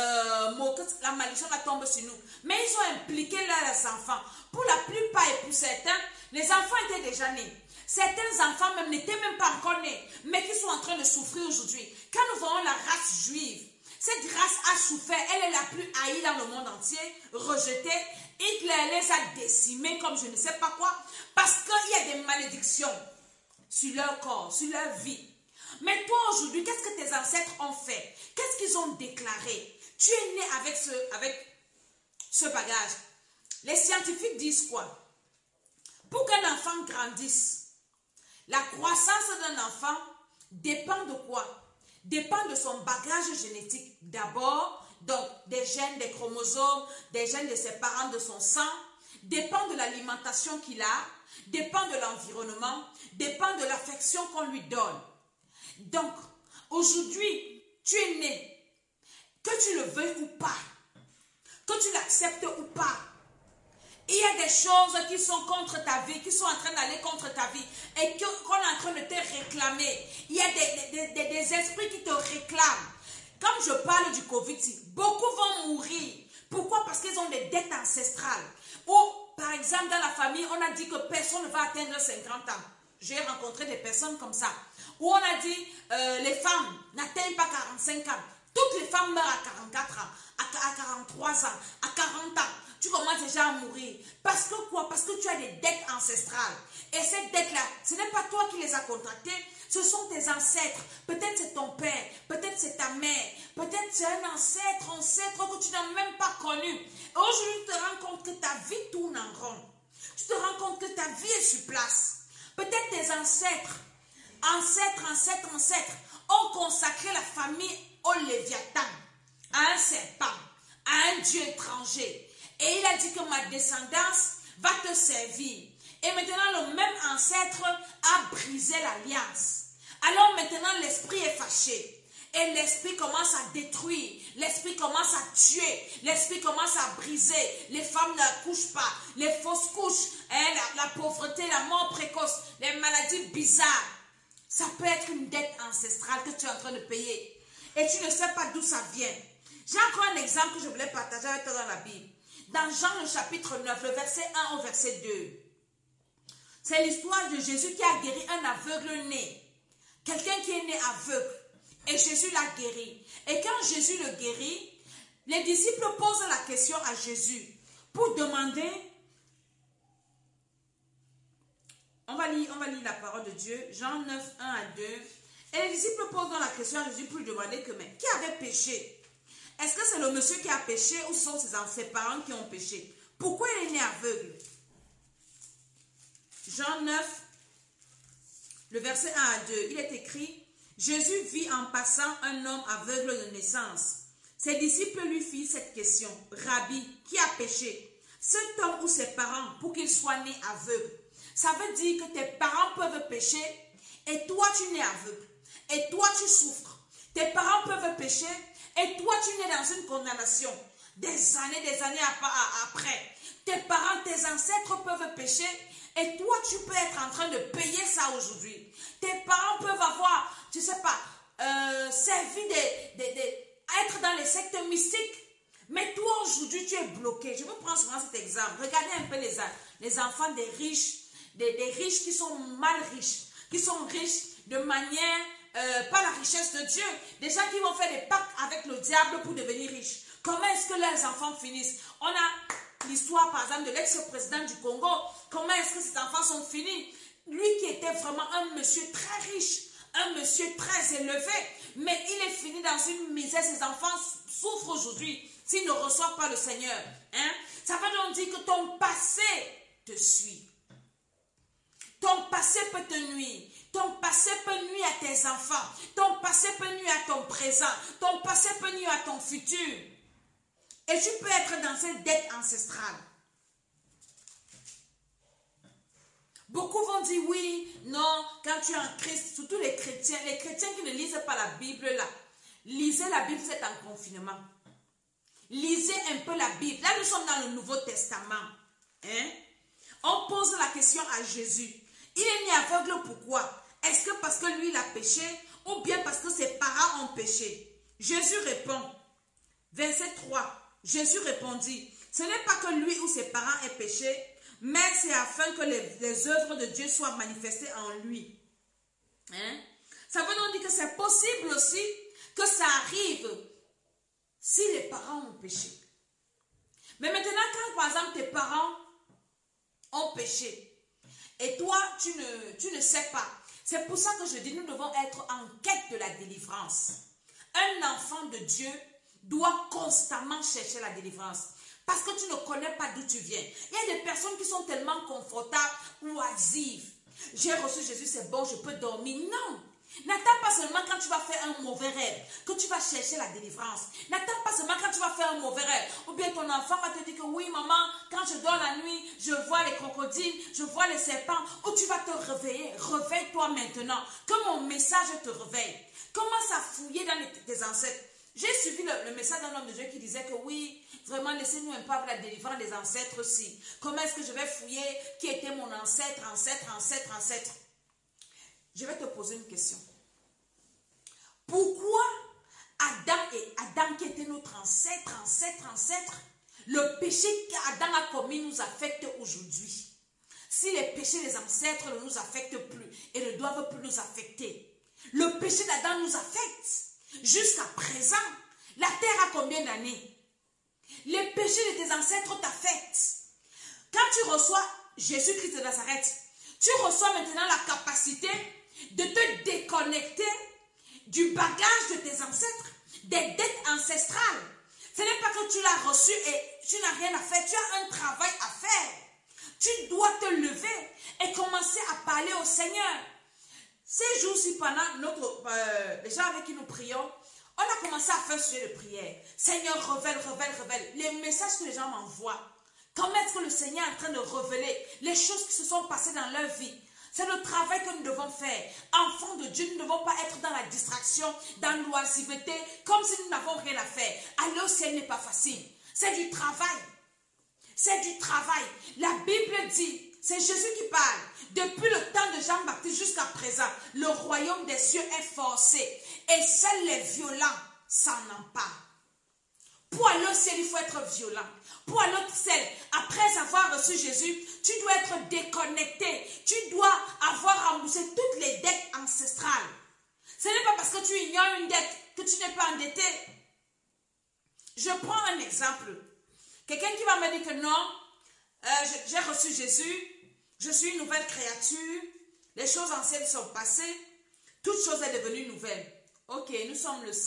S1: la malédiction va tomber sur nous. Mais ils ont impliqué leurs enfants. Pour la plupart et pour certains, les enfants étaient déjà nés. Certains enfants même n'étaient même pas encore nés, mais qui sont en train de souffrir aujourd'hui. Quand nous voyons la race juive, cette race a souffert, elle est la plus haïe dans le monde entier, rejetée. Hitler les a décimés comme je ne sais pas quoi, parce qu'il y a des malédictions sur leur corps, sur leur vie. Mais toi aujourd'hui, qu'est-ce que tes ancêtres ont fait? Qu'est-ce qu'ils ont déclaré? Tu es né avec ce bagage. Les scientifiques disent quoi? Pour qu'un enfant grandisse, la croissance d'un enfant dépend de quoi? Dépend de son bagage génétique. D'abord, donc des gènes, des chromosomes, des gènes de ses parents, de son sang, dépend de l'alimentation qu'il a, dépend de l'environnement, dépend de l'affection qu'on lui donne. Donc, aujourd'hui, tu es né, que tu le veuilles ou pas, que tu l'acceptes ou pas, il y a des choses qui sont contre ta vie, qui sont en train d'aller contre ta vie et qu'on est en train de te réclamer. Il y a des esprits qui te réclament. Comme je parle du Covid, beaucoup vont mourir. Pourquoi? Parce qu'ils ont des dettes ancestrales. Ou, par exemple, dans la famille, on a dit que personne ne va atteindre 50 ans. J'ai rencontré des personnes comme ça. Où on a dit, les femmes n'atteignent pas 45 ans. Toutes les femmes meurent à 44 ans, à 43 ans, à 40 ans. Tu commences déjà à mourir. Parce que quoi? Parce que tu as des dettes ancestrales. Et ces dettes-là, ce n'est pas toi qui les as contractées, ce sont tes ancêtres. Peut-être c'est ton père, peut-être c'est ta mère, peut-être c'est un ancêtre que tu n'as même pas connu. Et aujourd'hui, tu te rends compte que ta vie tourne en rond. Tu te rends compte que ta vie est sur place. Peut-être tes ancêtres, ont consacré la famille au Léviathan, à un serpent, à un dieu étranger. Et il a dit que ma descendance va te servir. Et maintenant, le même ancêtre a brisé l'alliance. Alors maintenant, l'esprit est fâché. Et l'esprit commence à détruire. L'esprit commence à tuer. L'esprit commence à briser. Les femmes ne couchent pas. Les fausses couches. La pauvreté, la mort précoce. Les maladies bizarres. Ça peut être une dette ancestrale que tu es en train de payer. Et tu ne sais pas d'où ça vient. J'ai encore un exemple que je voulais partager avec toi dans la Bible. Dans Jean le chapitre 9, le verset 1 au verset 2. C'est l'histoire de Jésus qui a guéri un aveugle né. Quelqu'un qui est né aveugle. Et Jésus l'a guéri. Et quand Jésus le guérit, les disciples posent la question à Jésus pour demander. On va lire la parole de Dieu. Jean 9, 1 à 2. Et les disciples posent la question à Jésus pour lui demander que, mais qui avait péché? Est-ce que c'est le monsieur qui a péché ou ce sont ses parents qui ont péché? Pourquoi il est né aveugle? Jean 9, le verset 1 à 2, il est écrit, Jésus vit en passant un homme aveugle de naissance. Ses disciples lui firent cette question, Rabbi, qui a péché? Cet homme ou ses parents pour qu'il soit né aveugle? Ça veut dire que tes parents peuvent pécher et toi tu nais aveugle. Et toi tu souffres. Tes parents peuvent pécher et toi tu nais dans une condamnation. Des années après. Tes parents, tes ancêtres peuvent pécher et toi tu peux être en train de payer ça aujourd'hui. Tes parents peuvent avoir, tu sais pas, servi être dans les sectes mystiques. Mais toi aujourd'hui tu es bloqué. Je vais prendre souvent cet exemple. Regardez un peu les enfants des riches. Des riches qui sont mal riches, qui sont riches de manière, pas la richesse de Dieu. Des gens qui vont faire des pactes avec le diable pour devenir riches. Comment est-ce que leurs enfants finissent? On a l'histoire, par exemple, de l'ex-président du Congo. Comment est-ce que ces enfants sont finis? Lui qui était vraiment un monsieur très riche, un monsieur très élevé, mais il est fini dans une misère. Ses enfants souffrent aujourd'hui s'ils ne reçoivent pas le Seigneur. Hein? Ça veut donc dire que ton passé te suit. Ton passé peut te nuire. Ton passé peut nuire à tes enfants. Ton passé peut nuire à ton présent. Ton passé peut nuire à ton futur. Et tu peux être dans cette dette ancestrale. Beaucoup vont dire oui, non, quand tu es en Christ, surtout les chrétiens qui ne lisent pas la Bible là. Lisez la Bible, vous êtes en confinement. Lisez un peu la Bible. Là, nous sommes dans le Nouveau Testament. Hein? On pose la question à Jésus. Il est né aveugle pourquoi? Est-ce que parce que lui il a péché ou bien parce que ses parents ont péché? Jésus répond. Verset 3. Jésus répondit, ce n'est pas que lui ou ses parents aient péché, mais c'est afin que les œuvres de Dieu soient manifestées en lui. Hein? Ça veut donc dire que c'est possible aussi que ça arrive si les parents ont péché. Mais maintenant, quand par exemple tes parents ont péché et toi tu ne sais pas, c'est pour ça que je dis nous devons être en quête de la délivrance. Un enfant de Dieu doit constamment chercher la délivrance. Parce que tu ne connais pas d'où tu viens. Il y a des personnes qui sont tellement confortables, oisives. J'ai reçu Jésus, c'est bon, je peux dormir. Non. N'attends pas seulement quand tu vas faire un mauvais rêve que tu vas chercher la délivrance. N'attends pas seulement quand tu vas faire un mauvais rêve. Ou bien ton enfant va te dire que oui, maman, quand je dors la nuit, je vois les crocodiles, je vois les serpents. Ou tu vas te réveiller. Réveille-toi maintenant. Que mon message te réveille. Commence à fouiller dans tes ancêtres. J'ai suivi le message d'un homme de Dieu qui disait que oui, vraiment, laissez-nous un peu avec la délivrance des ancêtres aussi. Comment est-ce que je vais fouiller qui était mon ancêtre? Je vais te poser une question. Pourquoi Adam qui était notre ancêtre, le péché qu'Adam a commis nous affecte aujourd'hui? Si les péchés des ancêtres ne nous affectent plus et ne doivent plus nous affecter, le péché d'Adam nous affecte. Jusqu'à présent, la terre a combien d'années? Les péchés de tes ancêtres t'affectent. Quand tu reçois Jésus-Christ de Nazareth, tu reçois maintenant la capacité de te déconnecter du bagage de tes ancêtres, des dettes ancestrales. Ce n'est pas que tu l'as reçu et tu n'as rien à faire. Tu as un travail à faire. Tu dois te lever et commencer à parler au Seigneur. Ces jours-ci, pendant les gens avec qui nous prions, on a commencé à faire un sujet de prière. Seigneur, révèle. Les messages que les gens m'envoient. Comment est-ce que le Seigneur est en train de révéler les choses qui se sont passées dans leur vie? C'est le travail que nous devons faire. Enfants de Dieu, nous ne devons pas être dans la distraction, dans l'oisiveté, comme si nous n'avons rien à faire. Aller au ciel n'est pas facile. C'est du travail. C'est du travail. La Bible dit, c'est Jésus qui parle. Depuis le temps de Jean-Baptiste jusqu'à présent, le royaume des cieux est forcé. Et seuls les violents s'en emparent. Pour aller au ciel, il faut être violent. Pour aller au ciel, après avoir reçu Jésus, tu dois être déconnecté. Tu dois avoir remboursé toutes les dettes ancestrales. Ce n'est pas parce que tu ignores une dette que tu n'es pas endetté. Je prends un exemple. Quelqu'un qui va me dire que non, j'ai reçu Jésus, je suis une nouvelle créature, les choses anciennes sont passées, toute chose est devenue nouvelle. Ok, nous sommes le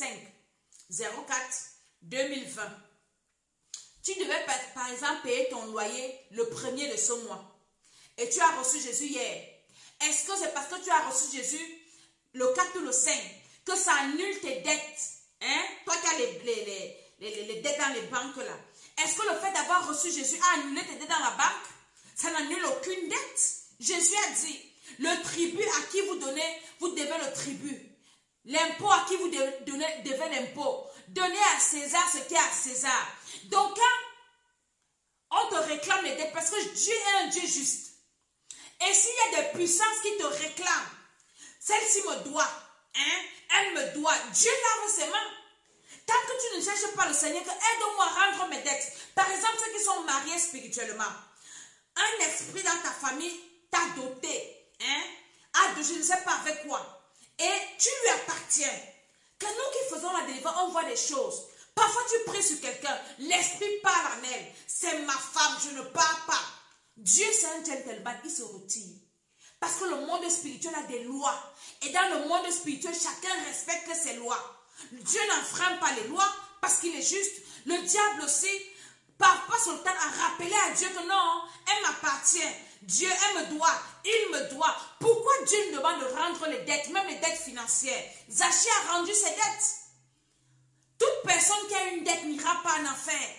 S1: 5/04/2020. Tu devais par exemple payer ton loyer le 1er de ce mois. Et tu as reçu Jésus hier. Est-ce que c'est parce que tu as reçu Jésus le 4 ou le 5 que ça annule tes dettes? Hein? Toi qui as les dettes dans les banques là. Est-ce que le fait d'avoir reçu Jésus a annulé tes dettes dans la banque? Ça n'annule aucune dette. Jésus a dit, le tribut à qui vous donnez, vous devez le tribut. L'impôt à qui vous devez l'impôt. Donnez à César ce qui est à César. Donc quand on te réclame les dettes, parce que Dieu est un Dieu juste. Et s'il y a des puissances qui te réclament, celle-ci me doit, hein? Elle me doit. Dieu lave ses mains. Tant que tu ne cherches pas le Seigneur, que aide-moi à rendre mes dettes. Par exemple, ceux qui sont mariés spirituellement. Un esprit dans ta famille t'a doté, hein? Je ne sais pas avec quoi. Et tu lui appartiens. Que nous qui faisons la délivrance, on voit des choses. Parfois, tu pries sur quelqu'un, l'esprit parle en elle. C'est ma femme, je ne pars pas. Dieu, c'est un gentleman, il se retire. Parce que le monde spirituel a des lois. Et dans le monde spirituel, chacun respecte ses lois. Dieu n'enfreint pas les lois parce qu'il est juste. Le diable aussi passe le temps à rappeler à Dieu que non, elle m'appartient. Dieu, elle me doit, il me doit. Pourquoi Dieu nous demande de rendre les dettes, même les dettes financières? Zaché a rendu ses dettes. Toute personne qui a une dette n'ira pas en enfer.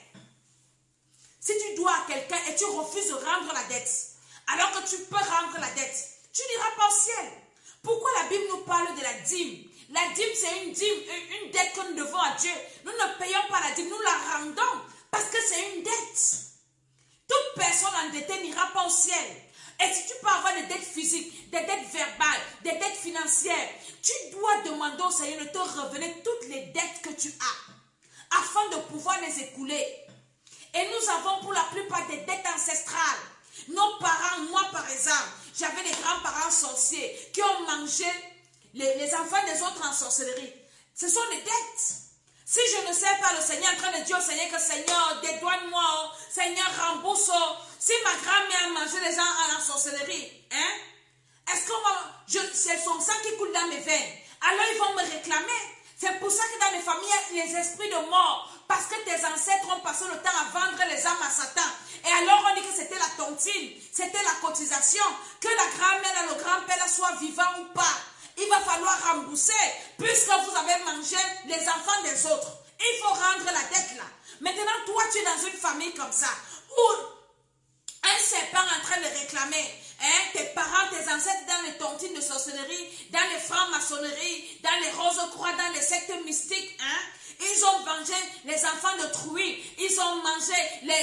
S1: Si tu dois à quelqu'un et tu refuses de rendre la dette, alors que tu peux rendre la dette, tu n'iras pas au ciel. Pourquoi la Bible nous parle de la dîme? La dîme, c'est une dîme, une dette que nous devons à Dieu. Nous ne payons pas la dîme, nous la rendons parce que c'est une dette. Toute personne endettée n'ira pas au ciel. Et si tu peux avoir des dettes physiques, des dettes verbales, des dettes financières, tu dois demander au Seigneur de te revenir toutes les dettes que tu as, afin de pouvoir les écouler. Et nous avons pour la plupart des dettes ancestrales. Nos parents, moi par exemple, j'avais des grands-parents sorciers qui ont mangé les enfants des autres en sorcellerie. Ce sont des dettes. Si je ne sais pas le Seigneur en train de dire au Seigneur que Seigneur, dédouane-moi, Seigneur, rembourse. Si ma grand-mère a mangé les gens en sorcellerie, est-ce que c'est son sang qui coule dans mes veines? Alors ils vont me réclamer. C'est pour ça que dans les familles, il y a les esprits de mort. Parce que tes ancêtres ont passé le temps à vendre les âmes à Satan. Et alors on dit que c'était la tontine, c'était la cotisation. Que la grand-mère et le grand-père soient vivants ou pas. Il va falloir rembourser puisque vous avez mangé les enfants des autres. Il faut rendre la dette là. Maintenant, toi, tu es dans une famille comme ça où un serpent est en train de réclamer tes parents, tes ancêtres dans les tontines de sorcellerie, dans les francs-maçonneries, dans les roses-croix, dans les sectes mystiques. Ils ont mangé les enfants de Trouy. Ils ont mangé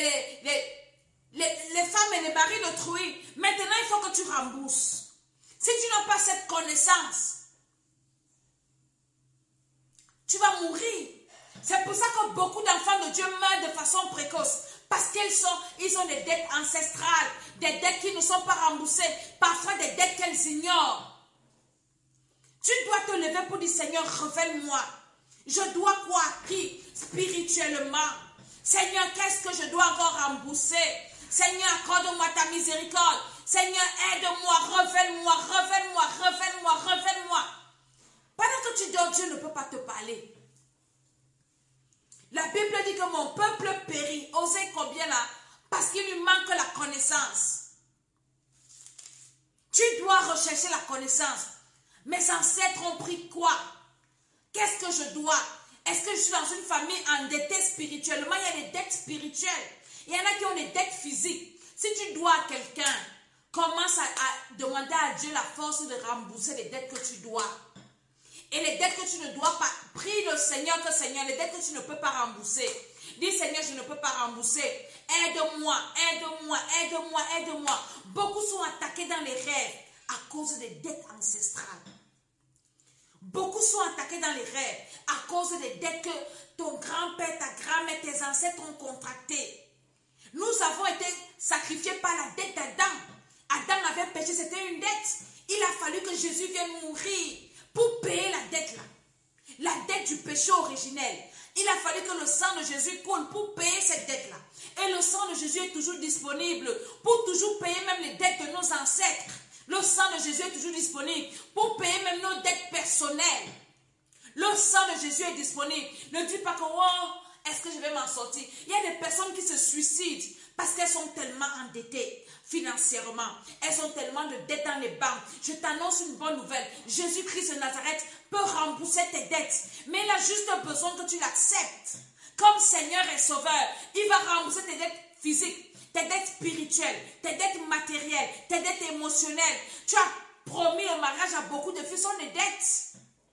S1: les femmes et les maris de Trouy. Maintenant, il faut que tu rembourses. Si tu n'as pas cette connaissance, tu vas mourir. C'est pour ça que beaucoup d'enfants de Dieu meurent de façon précoce. Parce qu'ils ont des dettes ancestrales, des dettes qui ne sont pas remboursées, parfois des dettes qu'elles ignorent. Tu dois te lever pour dire, Seigneur, révèle-moi. Je dois quoi à qui spirituellement? Seigneur, qu'est-ce que je dois encore rembourser? Seigneur, accorde-moi ta miséricorde. Seigneur, aide-moi, révèle-moi, révèle-moi, révèle-moi, révèle-moi. Pendant que tu dors, Dieu ne peut pas te parler. La Bible dit que mon peuple périt. Osez combien là? Parce qu'il lui manque la connaissance. Tu dois rechercher la connaissance. Mes ancêtres ont pris quoi? Qu'est-ce que je dois? Est-ce que je suis dans une famille endettée spirituellement? Il y a des dettes spirituelles. Il y en a qui ont des dettes physiques. Si tu dois à quelqu'un, commence à demander à Dieu la force de rembourser les dettes que tu dois. Et les dettes que tu ne dois pas, prie le Seigneur que Seigneur, les dettes que tu ne peux pas rembourser. Dis Seigneur, je ne peux pas rembourser. Aide-moi, aide-moi, aide-moi, aide-moi. Beaucoup sont attaqués dans les rêves à cause des dettes ancestrales. Beaucoup sont attaqués dans les rêves à cause des dettes que ton grand-père, ta grand-mère, tes ancêtres ont contractées. Nous avons été sacrifiés par la dette d'Adam. Adam avait péché, c'était une dette. Il a fallu que Jésus vienne mourir pour payer la dette là. La dette du péché originel. Il a fallu que le sang de Jésus coule pour payer cette dette là. Et le sang de Jésus est toujours disponible pour toujours payer même les dettes de nos ancêtres. Le sang de Jésus est toujours disponible pour payer même nos dettes personnelles. Le sang de Jésus est disponible. Ne dis pas que, oh, est-ce que je vais m'en sortir? Il y a des personnes qui se suicident parce qu'elles sont tellement endettées financièrement. Elles ont tellement de dettes dans les banques. Je t'annonce une bonne nouvelle. Jésus-Christ de Nazareth peut rembourser tes dettes. Mais il a juste besoin que tu l'acceptes comme Seigneur et Sauveur. Il va rembourser tes dettes physiques, tes dettes spirituelles, tes dettes matérielles, tes dettes émotionnelles. Tu as promis le mariage à beaucoup de filles, ce sont des dettes.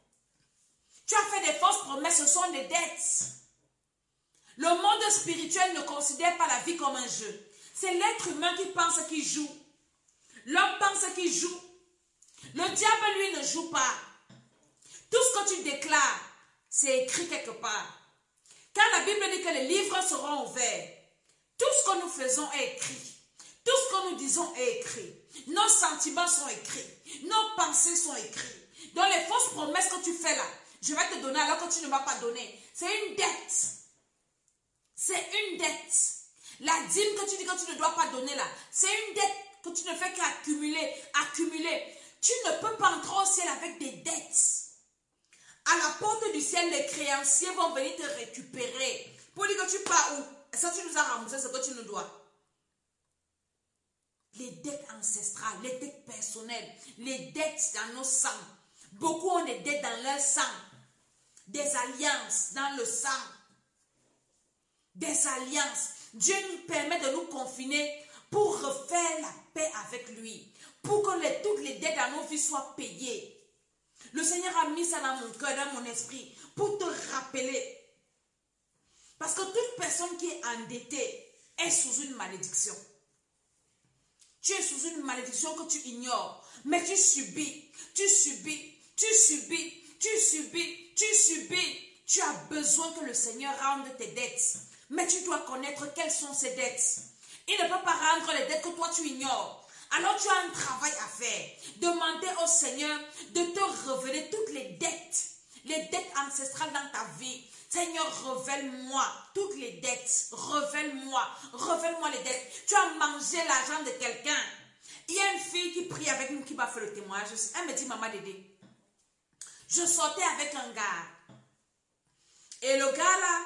S1: Tu as fait des fausses promesses, ce sont des dettes. Le monde spirituel ne considère pas la vie comme un jeu. C'est l'être humain qui pense qu'il joue. L'homme pense qu'il joue. Le diable, lui, ne joue pas. Tout ce que tu déclares, c'est écrit quelque part. Quand la Bible dit que les livres seront ouverts, tout ce que nous faisons est écrit. Tout ce que nous disons est écrit. Nos sentiments sont écrits. Nos pensées sont écrites. Donc les fausses promesses que tu fais là, je vais te donner alors que tu ne m'as pas donné. C'est une dette. C'est une dette. La dîme que tu dis que tu ne dois pas donner là, c'est une dette que tu ne fais qu'accumuler, accumuler. Tu ne peux pas entrer au ciel avec des dettes. À la porte du ciel, les créanciers vont venir te récupérer. Pour dire que tu pars où? Est-ce que tu nous as remboursé ce que tu nous dois? Les dettes ancestrales, les dettes personnelles, les dettes dans nos sangs. Beaucoup ont des dettes dans leur sang. Des alliances dans le sang. Des alliances. Dieu nous permet de nous confiner pour refaire la paix avec lui. Pour que toutes les dettes dans nos vies soient payées. Le Seigneur a mis ça dans mon cœur, dans mon esprit, pour te rappeler. Parce que toute personne qui est endettée est sous une malédiction. Tu es sous une malédiction que tu ignores, mais tu subis, tu subis, tu subis, tu subis, tu subis. Tu as besoin que le Seigneur rende tes dettes, mais tu dois connaître quelles sont ces dettes. Il ne peut pas rendre les dettes que toi tu ignores. Alors tu as un travail à faire. Demandez au Seigneur de te révéler toutes les dettes ancestrales dans ta vie. Seigneur, révèle-moi toutes les dettes. Révèle-moi les dettes. Tu as mangé l'argent de quelqu'un. Il y a une fille qui prie avec nous qui m'a fait le témoignage. Elle me dit, maman Dédé, je sortais avec un gars. Et le gars là,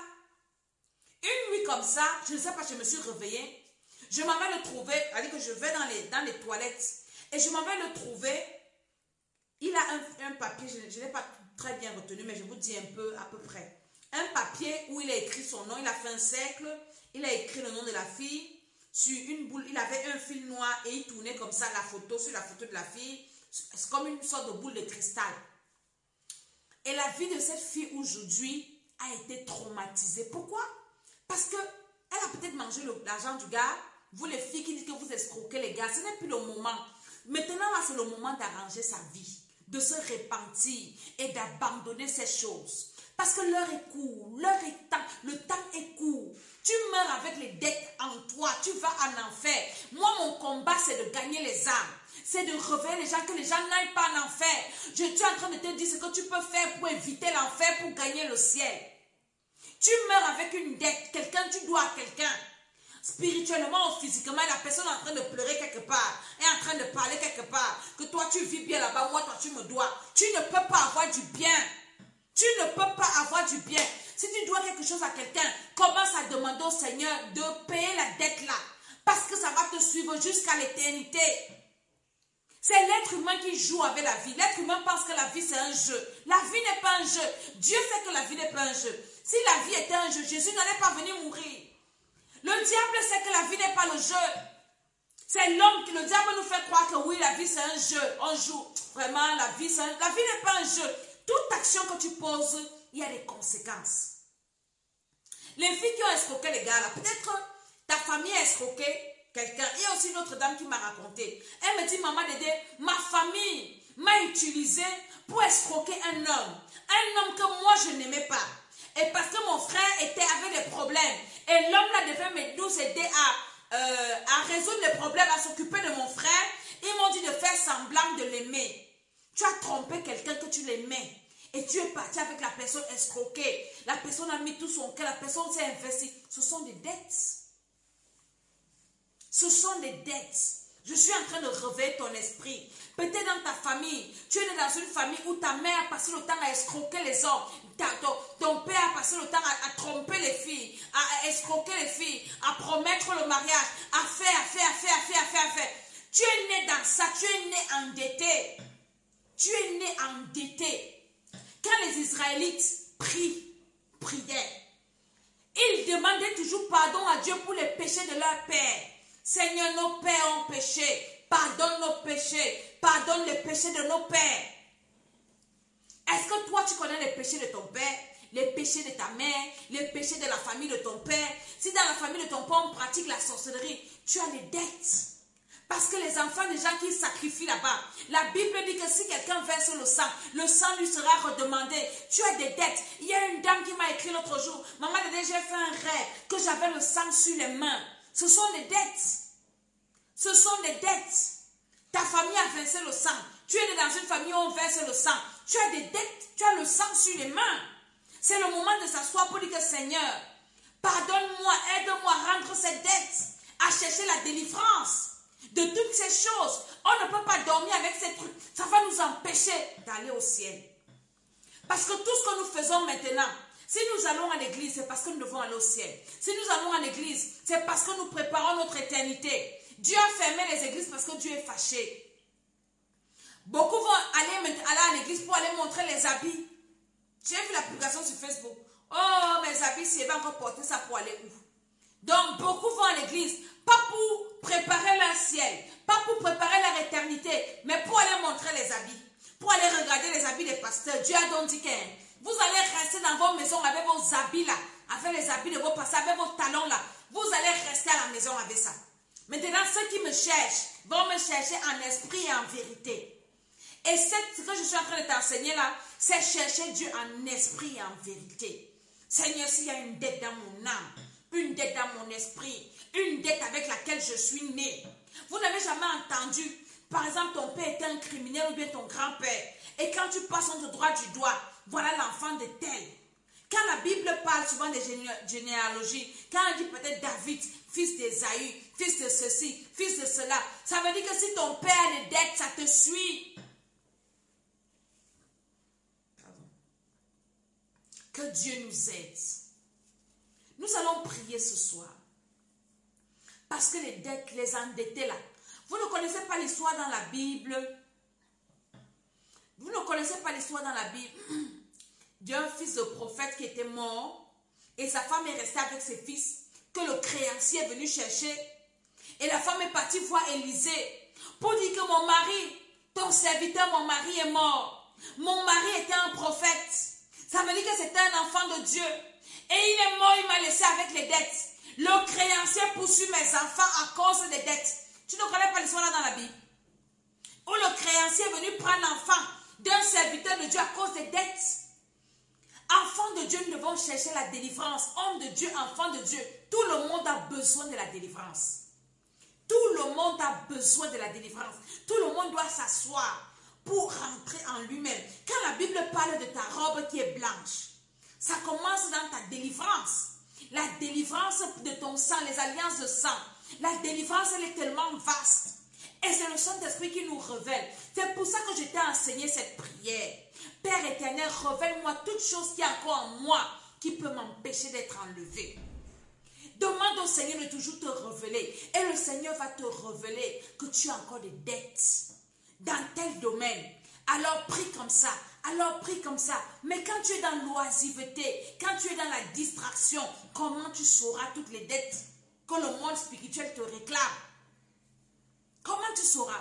S1: une nuit comme ça, je ne sais pas, je me suis réveillée. Je m'en vais le trouver, c'est-à-dire que je vais dans les toilettes et je m'en vais le trouver. Il a un papier, je ne l'ai pas très bien retenu, mais je vous dis un peu, à peu près. Un papier où il a écrit son nom, il a fait un cercle, il a écrit le nom de la fille sur une boule. Il avait un fil noir et il tournait comme ça sur la photo de la fille. C'est comme une sorte de boule de cristal. Et la vie de cette fille aujourd'hui a été traumatisée. Pourquoi? Parce qu'elle a peut-être mangé l'argent du gars. Vous les filles qui dites que vous escroquez les gars, ce n'est plus le moment. Maintenant là, c'est le moment d'arranger sa vie, de se repentir et d'abandonner ces choses. Parce que l'heure est court, le temps est court. Tu meurs avec les dettes en toi, tu vas en enfer. Moi, mon combat, c'est de gagner les âmes. C'est de réveiller les gens, que les gens n'aillent pas en enfer. Je suis en train de te dire ce que tu peux faire pour éviter l'enfer, pour gagner le ciel. Tu meurs avec une dette, tu dois à quelqu'un. Spirituellement ou physiquement, la personne est en train de pleurer quelque part, est en train de parler quelque part, que toi tu vis bien là-bas, moi toi tu me dois. Tu ne peux pas avoir du bien. Tu ne peux pas avoir du bien. Si tu dois quelque chose à quelqu'un, commence à demander au Seigneur de payer la dette là. Parce que ça va te suivre jusqu'à l'éternité. C'est l'être humain qui joue avec la vie. L'être humain pense que la vie c'est un jeu. La vie n'est pas un jeu. Dieu sait que la vie n'est pas un jeu. Si la vie était un jeu, Jésus n'allait pas venir mourir. Le diable sait que la vie n'est pas le jeu. C'est l'homme qui, le diable nous fait croire que oui, la vie c'est un jeu. On joue. Vraiment, la vie n'est pas un jeu. Toute action que tu poses, il y a des conséquences. Les filles qui ont escroqué les gars là, peut-être ta famille a escroqué quelqu'un. Il y a aussi une autre dame qui m'a raconté. Elle me dit, maman Dédé, ma famille m'a utilisé pour escroquer un homme que moi je n'aimais pas. Et parce que mon frère avait des problèmes. Et l'homme là devait nous aider à résoudre les problèmes, à s'occuper de mon frère. Ils m'ont dit de faire semblant de l'aimer. Tu as trompé quelqu'un que tu l'aimais. Et tu es parti avec la personne escroquée. La personne a mis tout son cœur. La personne s'est investie. Ce sont des dettes. Ce sont des dettes. Je suis en train de réveiller ton esprit. Peut-être dans ta famille, tu es né dans une famille où ta mère a passé le temps à escroquer les hommes. Ton père a passé le temps à tromper les filles, à escroquer les filles, à promettre le mariage, à faire. Tu es né dans ça, tu es né endetté. Tu es né endetté. Quand les Israélites priaient, ils demandaient toujours pardon à Dieu pour les péchés de leur père. Seigneur, nos pères ont péché. Pardonne nos péchés. Pardonne les péchés de nos pères. Est-ce que toi, tu connais les péchés de ton père, les péchés de ta mère, les péchés de la famille de ton père? Si dans la famille de ton père, on pratique la sorcellerie, tu as des dettes. Parce que les enfants des gens qui sacrifient là-bas, la Bible dit que si quelqu'un verse le sang lui sera redemandé. Tu as des dettes. Il y a une dame qui m'a écrit l'autre jour. Maman, j'ai fait un rêve que j'avais le sang sur les mains. Ce sont des dettes. Ce sont des dettes. Ta famille a versé le sang. Tu es né dans une famille où on verse le sang. Tu as des dettes. Tu as le sang sur les mains. C'est le moment de s'asseoir pour dire que Seigneur, Pardonne-moi, aide-moi à rendre cette dette, à chercher la délivrance de toutes ces choses. On ne peut pas dormir avec ces trucs. Ça va nous empêcher d'aller au ciel. Parce que tout ce que nous faisons maintenant, si nous allons à l'église, c'est parce que nous devons aller au ciel. Si nous allons à l'église, c'est parce que nous préparons notre éternité. Dieu a fermé les églises parce que Dieu est fâché. Beaucoup vont aller à l'église pour aller montrer les habits. J'ai vu la publication sur Facebook. Oh, mes habits, si elle va encore porter ça pour aller où? Donc, beaucoup vont à l'église, pas pour préparer leur ciel, pas pour préparer leur éternité, mais pour aller montrer les habits, pour aller regarder les habits des pasteurs. Dieu a donc dit que vous allez rester dans vos maisons avec vos habits là, avec les habits de vos pasteurs, avec vos talons là. Vous allez rester à la maison avec ça. Maintenant, ceux qui me cherchent vont me chercher en esprit et en vérité. Et ce que je suis en train de t'enseigner là, c'est chercher Dieu en esprit et en vérité. Seigneur, s'il y a une dette dans mon âme, une dette dans mon esprit, une dette avec laquelle je suis né. Vous n'avez jamais entendu, par exemple, ton père était un criminel ou bien ton grand-père. Et quand tu passes, on te droit du doigt, voilà l'enfant de tel. Quand la Bible parle souvent des généalogies, quand elle dit peut-être David, fils d'Ésaü, fils de ceci, fils de cela, ça veut dire que si ton père a des dettes, ça te suit. Que Dieu nous aide. Nous allons prier ce soir. Parce que les dettes, les endettés là, vous ne connaissez pas l'histoire dans la Bible. Vous ne connaissez pas l'histoire dans la Bible d'un fils de prophète qui était mort et sa femme est restée avec ses fils, que le créancier est venu chercher. Et la femme est partie voir Élisée pour dire que mon mari, ton serviteur, mon mari est mort. Mon mari était un prophète. Ça veut dire que c'était un enfant de Dieu. Et il est mort, il m'a laissé avec les dettes. Le créancier poursuit mes enfants à cause des dettes. Tu ne connais pas l'histoire là dans la Bible? Où le créancier est venu prendre l'enfant d'un serviteur de Dieu à cause des dettes. Enfants de Dieu, nous devons chercher la délivrance. Homme de Dieu, enfant de Dieu, tout le monde a besoin de la délivrance. Tout le monde a besoin de la délivrance. Tout le monde doit s'asseoir pour rentrer en lui-même. Quand la Bible parle de ta robe qui est blanche, ça commence dans ta délivrance. La délivrance de ton sang, les alliances de sang. La délivrance, elle est tellement vaste. Et c'est le Saint-Esprit qui nous révèle. C'est pour ça que je t'ai enseigné cette prière. Père éternel, révèle-moi toute chose qui est encore en moi qui peut m'empêcher d'être enlevé. Demande au Seigneur de toujours te révéler. Et le Seigneur va te révéler que tu as encore des dettes dans tel domaine. Alors prie comme ça. Alors prie comme ça. Mais quand tu es dans l'oisiveté, quand tu es dans la distraction, comment tu sauras toutes les dettes que le monde spirituel te réclame? Comment tu sauras?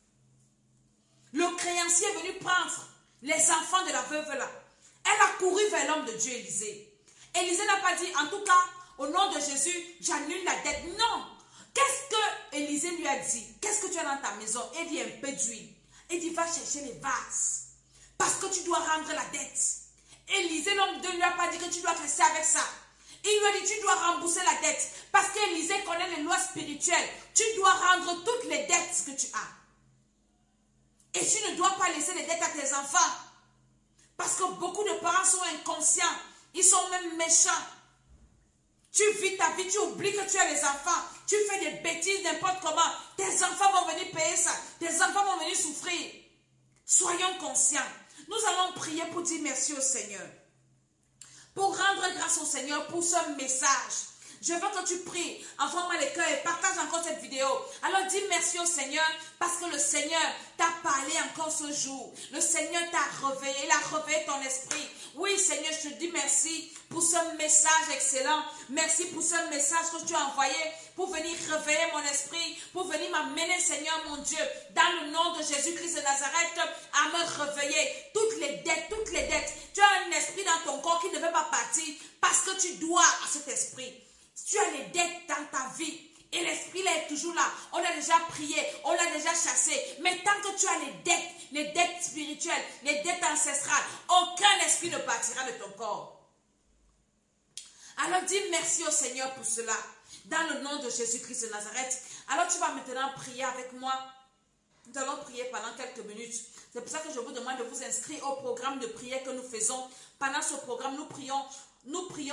S1: Le créancier est venu prendre les enfants de la veuve là. Elle a couru vers l'homme de Dieu, Élisée. Élisée n'a pas dit, en tout cas, au nom de Jésus, j'annule la dette. Non. Qu'est-ce que Élisée lui a dit? Qu'est-ce que tu as dans ta maison? Il dit un peu d'huile. Il dit, va chercher les vases. Parce que tu dois rendre la dette. Élisée, l'homme de Dieu, ne lui a pas dit que tu dois rester avec ça. Il lui a dit, tu dois rembourser la dette. Parce qu'Élisée connaît les lois spirituelles. Tu dois rendre toutes les dettes que tu as. Et tu ne dois pas laisser les dettes à tes enfants. Parce que beaucoup de parents sont inconscients. Ils sont même méchants. Tu vis ta vie, tu oublies que tu as les enfants. Tu fais des bêtises n'importe comment. Tes enfants vont venir payer ça. Tes enfants vont venir souffrir. Soyons conscients. Nous allons prier pour dire merci au Seigneur. Pour rendre grâce au Seigneur pour ce message. Je veux que tu pries, envoie-moi les cœurs et partage encore cette vidéo. Alors dis merci au Seigneur parce que le Seigneur t'a parlé encore ce jour. Le Seigneur t'a réveillé, il a réveillé ton esprit. Oui Seigneur, je te dis merci pour ce message excellent. Merci pour ce message que tu as envoyé pour venir réveiller mon esprit, pour venir m'amener Seigneur mon Dieu, dans le nom de Jésus-Christ de Nazareth, à me réveiller. Toutes les dettes. Tu as un esprit dans ton corps qui ne veut pas partir parce que tu dois à cet esprit. Tu as les dettes dans ta vie et l'esprit là est toujours là. On a déjà prié, on l'a déjà chassé. Mais tant que tu as les dettes spirituelles, les dettes ancestrales, aucun esprit ne partira de ton corps. Alors dis merci au Seigneur pour cela. Dans le nom de Jésus-Christ de Nazareth. Alors tu vas maintenant prier avec moi. Nous allons prier pendant quelques minutes. C'est pour ça que je vous demande de vous inscrire au programme de prière que nous faisons. Pendant ce programme, nous prions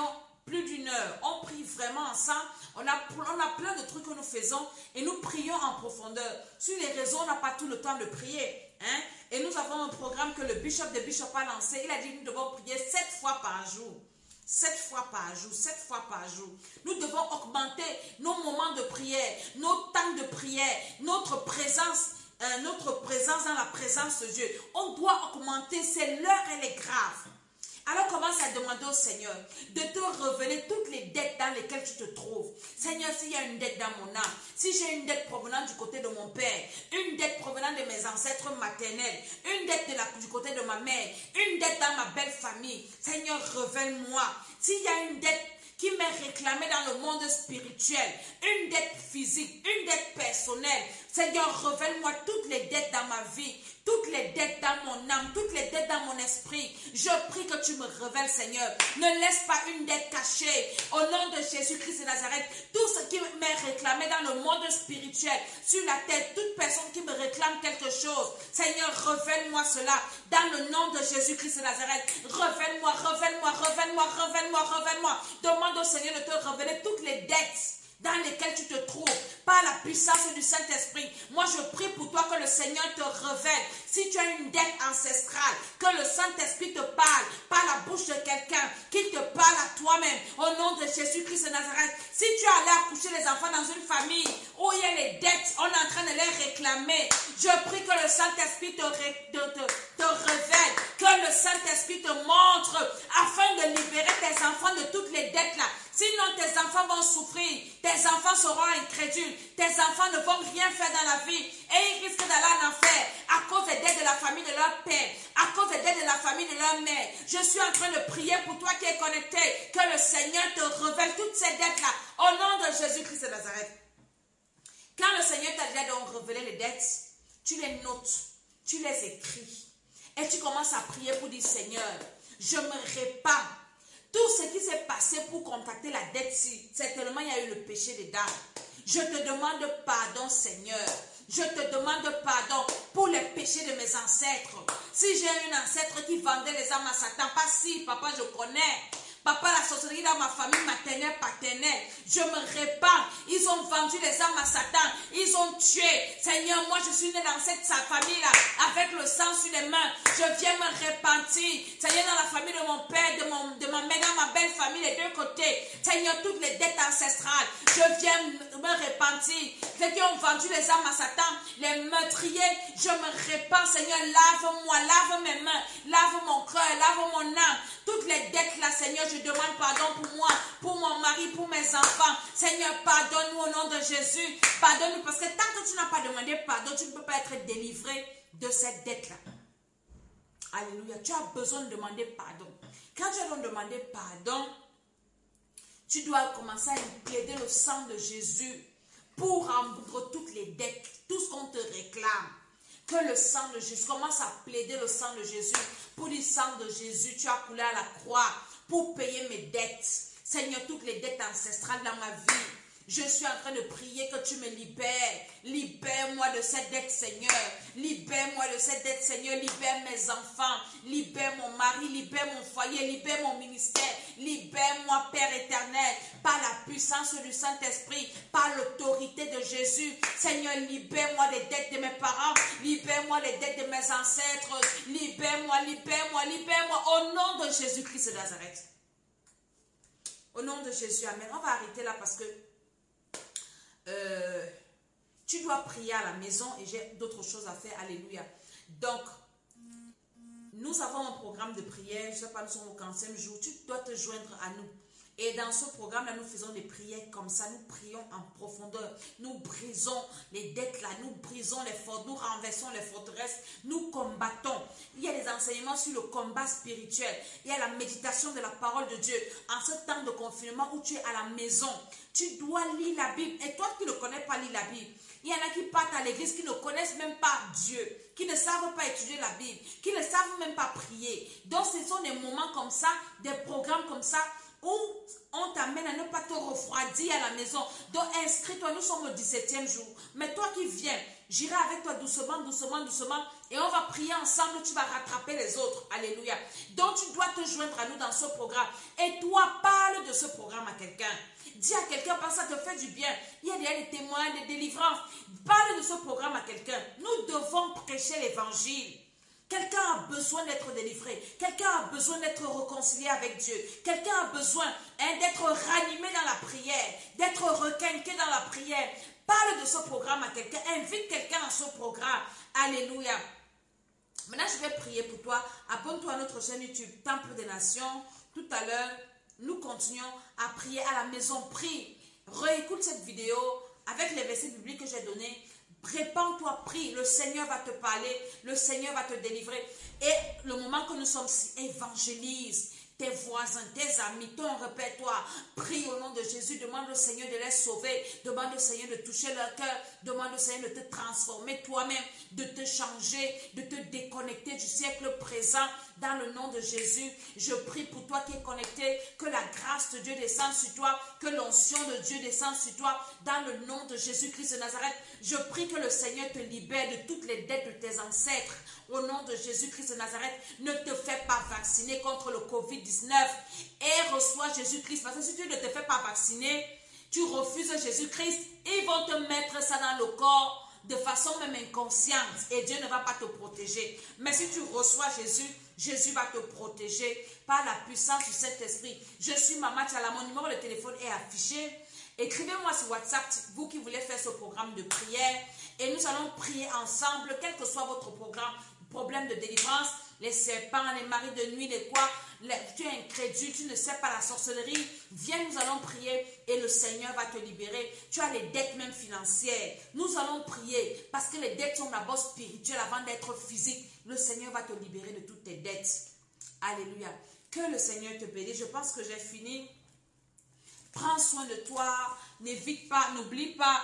S1: plus d'1 heure. On prie vraiment ensemble. On a plein de trucs que nous faisons et nous prions en profondeur. Sur les réseaux, on n'a pas tout le temps de prier. Hein? Et nous avons un programme que le bishop de Bishop a lancé. Il a dit que nous devons prier 7 fois par jour. 7 fois par jour, 7 fois par jour. Nous devons augmenter nos moments de prière, nos temps de prière, notre présence dans la présence de Dieu. On doit augmenter, c'est l'heure, elle est grave. Alors commence à demander au Seigneur de te révéler toutes les dettes dans lesquelles tu te trouves. Seigneur, s'il y a une dette dans mon âme, si j'ai une dette provenant du côté de mon père, une dette provenant de mes ancêtres maternels, une dette du côté de ma mère, une dette dans ma belle famille, Seigneur, révèle-moi. S'il y a une dette qui m'est réclamée dans le monde spirituel, une dette physique, une dette personnelle, Seigneur, révèle-moi toutes les dettes dans ma vie, toutes les dettes dans mon âme, toutes les dettes dans mon esprit. Je prie que tu me révèles, Seigneur. Ne laisse pas une dette cachée. Au nom de Jésus-Christ de Nazareth, tout ce qui m'est réclamé dans le monde spirituel, sur la terre, toute personne qui me réclame quelque chose, Seigneur, révèle-moi cela. Dans le nom de Jésus-Christ de Nazareth, révèle-moi, révèle-moi, révèle-moi, révèle-moi, révèle-moi. Demande au Seigneur de te révéler toutes les dettes dans lesquelles tu te trouves, par la puissance du Saint-Esprit. Moi, je prie pour toi que le Seigneur te révèle. Si tu as une dette ancestrale, que le Saint-Esprit te parle par la bouche de quelqu'un, qu'il te parle à toi-même, au nom de Jésus-Christ de Nazareth. Si tu es allé accoucher les enfants dans une famille où il y a les dettes, on est en train de les réclamer, je prie que le Saint-Esprit te révèle, que le Saint-Esprit te montre, afin de libérer tes enfants de toutes les dettes là. Sinon, tes enfants vont souffrir, tes enfants seront incrédules, tes enfants ne vont rien faire dans la vie et ils risquent d'aller en enfer à cause des dettes de la famille de leur père, à cause des dettes de la famille de leur mère. Je suis en train de prier pour toi qui es connecté, que le Seigneur te révèle toutes ces dettes-là, au nom de Jésus-Christ de Nazareth. Quand le Seigneur t'a déjà donc révélé les dettes, tu les notes, tu les écris et tu commences à prier pour dire, Seigneur, je me répare. Tout ce qui s'est passé pour contacter la dette-ci, certainement il y a eu le péché dedans. Je te demande pardon, Seigneur. Je te demande pardon pour les péchés de mes ancêtres. Si j'ai un ancêtre qui vendait les âmes à Satan, pas si, papa, je connais. Papa, la sorcellerie dans ma famille maternelle, paternelle, je me répare. Ils ont vendu les âmes à Satan. Ils ont tué. Seigneur, moi, je suis né dans cette famille-là, avec le sang sur les mains. Je viens me repentir. Seigneur, dans la famille de mon père, de ma mère, dans ma belle famille, les deux côtés. Seigneur, toutes les dettes ancestrales, je viens me repentir. Ceux qui ont vendu les âmes à Satan, les meurtriers, je me repens. Seigneur, lave-moi, lave mes mains, lave mon cœur, lave mon âme. Toutes les dettes là, Seigneur, je demande pardon pour moi, pour mon mari, pour mes enfants. Seigneur, pardonne-nous au nom de Jésus. Pardonne-nous parce que tant que tu n'as pas demandé pardon, tu ne peux pas être délivré de cette dette-là. Alléluia. Tu as besoin de demander pardon. Quand tu as demandé pardon, tu dois commencer à plaider le sang de Jésus pour rendre toutes les dettes, tout ce qu'on te réclame. Que le sang de Jésus, commence à plaider le sang de Jésus. Pour le sang de Jésus, tu as coulé à la croix pour payer mes dettes. Seigneur, toutes les dettes ancestrales dans ma vie, je suis en train de prier que tu me libères. Libère-moi de cette dette, Seigneur. Libère-moi de cette dette, Seigneur. Libère mes enfants. Libère mon mari. Libère mon foyer. Libère mon ministère. Libère-moi, Père éternel, par la puissance du Saint-Esprit, par l'autorité de Jésus. Seigneur, libère-moi des dettes de mes parents. Libère-moi des dettes de mes ancêtres. Libère-moi, libère-moi, libère-moi. Au nom de Jésus-Christ de Nazareth. Au nom de Jésus, amen. On va arrêter là parce que tu dois prier à la maison et j'ai d'autres choses à faire. Alléluia. Donc, nous avons un programme de prière. Je ne sais pas, nous sommes au 15e jour. Tu dois te joindre à nous. Et dans ce programme-là, nous faisons des prières comme ça. Nous prions en profondeur. Nous brisons les dettes là. Nous brisons les fortes. Nous renversons les forteresses. Nous combattons. Il y a des enseignements sur le combat spirituel. Il y a la méditation de la parole de Dieu. En ce temps de confinement où tu es à la maison, tu dois lire la Bible. Et toi qui ne connais pas lire la Bible, il y en a qui partent à l'église, qui ne connaissent même pas Dieu, qui ne savent pas étudier la Bible, qui ne savent même pas prier. Donc ce sont des moments comme ça, des programmes comme ça, où on t'amène à ne pas te refroidir à la maison. Donc inscris-toi, nous sommes au 17e jour. Mais toi qui viens, j'irai avec toi doucement, doucement, doucement. et on va prier ensemble, tu vas rattraper les autres. Alléluia. Donc tu dois te joindre à nous dans ce programme. Et toi, parle de ce programme à quelqu'un. Dis à quelqu'un, parce que ça te fait du bien. Il y a des témoins, des délivrances. Parle de ce programme à quelqu'un. Nous devons prêcher l'évangile. Quelqu'un a besoin d'être délivré. Quelqu'un a besoin d'être réconcilié avec Dieu. Quelqu'un a besoin d'être ranimé dans la prière, d'être requinqué dans la prière. Parle de ce programme à quelqu'un. Invite quelqu'un à ce programme. Alléluia. Maintenant, je vais prier pour toi. Abonne-toi à notre chaîne YouTube, Temple des Nations. Tout à l'heure, nous continuons à prier à la maison. Prie. Réécoute cette vidéo avec les versets bibliques que j'ai donnés. Répands-toi, prie. Le Seigneur va te parler. Le Seigneur va te délivrer. Et le moment que nous sommes ici, évangélise tes voisins, tes amis, ton répertoire. Prie au nom de Jésus. Demande au Seigneur de les sauver. Demande au Seigneur de toucher leur cœur. Demande au Seigneur de te transformer toi-même, de te changer, de te déconnecter du siècle présent. Dans le nom de Jésus, je prie pour toi qui es connecté, que la grâce de Dieu descende sur toi, que l'onction de Dieu descende sur toi. Dans le nom de Jésus-Christ de Nazareth, je prie que le Seigneur te libère de toutes les dettes de tes ancêtres. Au nom de Jésus-Christ de Nazareth, ne te fais pas vacciner contre le Covid-19 et reçois Jésus-Christ. Parce que si tu ne te fais pas vacciner, tu refuses Jésus-Christ, ils vont te mettre ça dans le corps de façon même inconsciente et Dieu ne va pas te protéger. Mais si tu reçois Jésus, Jésus va te protéger par la puissance du Saint-Esprit. Je suis Maman Tchala, mon numéro de téléphone est affiché. Écrivez-moi sur WhatsApp, vous qui voulez faire ce programme de prière, et nous allons prier ensemble, quel que soit votre programme, problème de délivrance, les serpents, les maris de nuit, les quoi, tu es incrédule, tu ne sais pas la sorcellerie, viens, nous allons prier et le Seigneur va te libérer. Tu as les dettes même financières. Nous allons prier parce que les dettes sont d'abord spirituelles avant d'être physiques. Le Seigneur va te libérer de toutes tes dettes. Alléluia. Que le Seigneur te bénisse. Je pense que j'ai fini. Prends soin de toi. N'évite pas, n'oublie pas.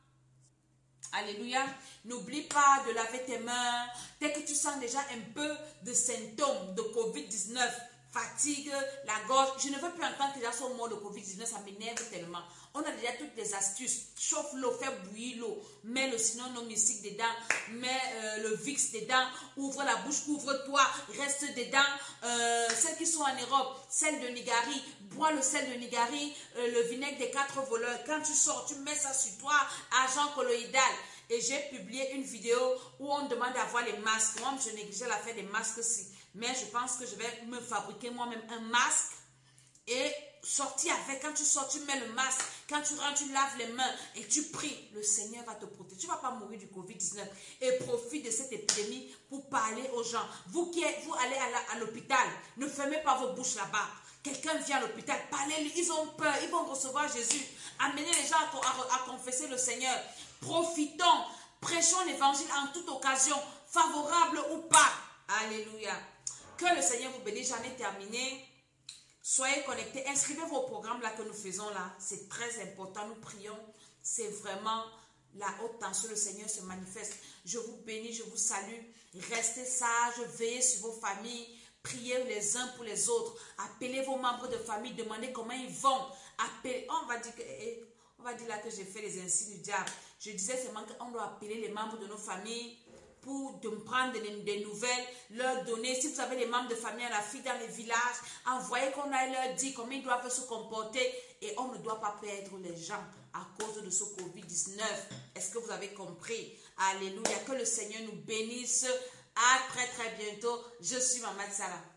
S1: Alléluia. N'oublie pas de laver tes mains. Dès que tu sens déjà un peu de symptômes de Covid-19, fatigue, la gorge. Je ne veux plus entendre que les gens sont morts de Covid-19, ça m'énerve tellement. On a déjà toutes les astuces. Chauffe l'eau, fais bouillir l'eau. Mets le sinon-nomistique dedans. Mets le Vicks dedans. Ouvre la bouche, ouvre-toi. Reste dedans. Celles qui sont en Europe, sel de Nigari. Bois le sel de Nigari, le vinaigre des 4 voleurs. Quand tu sors, tu mets ça sur toi. Agent colloïdal. Et j'ai publié une vidéo où on demande d'avoir les masques. Moi, je négligeais l'affaire des masques aussi. Mais je pense que je vais me fabriquer moi-même un masque et sortir avec. Quand tu sors, tu mets le masque. Quand tu rentres, tu laves les mains et tu pries. Le Seigneur va te protéger. Tu ne vas pas mourir du Covid-19. Et profite de cette épidémie pour parler aux gens. Vous allez à l'hôpital, ne fermez pas vos bouches là-bas. Quelqu'un vient à l'hôpital, parlez-lui. Ils ont peur, ils vont recevoir Jésus. Amenez les gens à confesser le Seigneur. Profitons, prêchons l'évangile en toute occasion, favorable ou pas. Alléluia. Que le Seigneur vous bénisse. J'en ai terminé. Soyez connectés. Inscrivez vos programmes là que nous faisons là. C'est très important. Nous prions. C'est vraiment la haute tension. Le Seigneur se manifeste. Je vous bénis. Je vous salue. Restez sages. Veillez sur vos familles. Priez les uns pour les autres. Appelez vos membres de famille. Demandez comment ils vont. Appelez. On va dire là que j'ai fait les insignes du diable. Je disais seulement qu'on doit appeler les membres de nos familles pour prendre des nouvelles, leur donner. Si vous avez des membres de famille à la fille dans les villages, envoyez qu'on aille leur dire comment ils doivent se comporter. Et on ne doit pas perdre les gens à cause de ce Covid-19. Est-ce que vous avez compris? Alléluia. Que le Seigneur nous bénisse. À très très bientôt. Je suis Maman Tchala.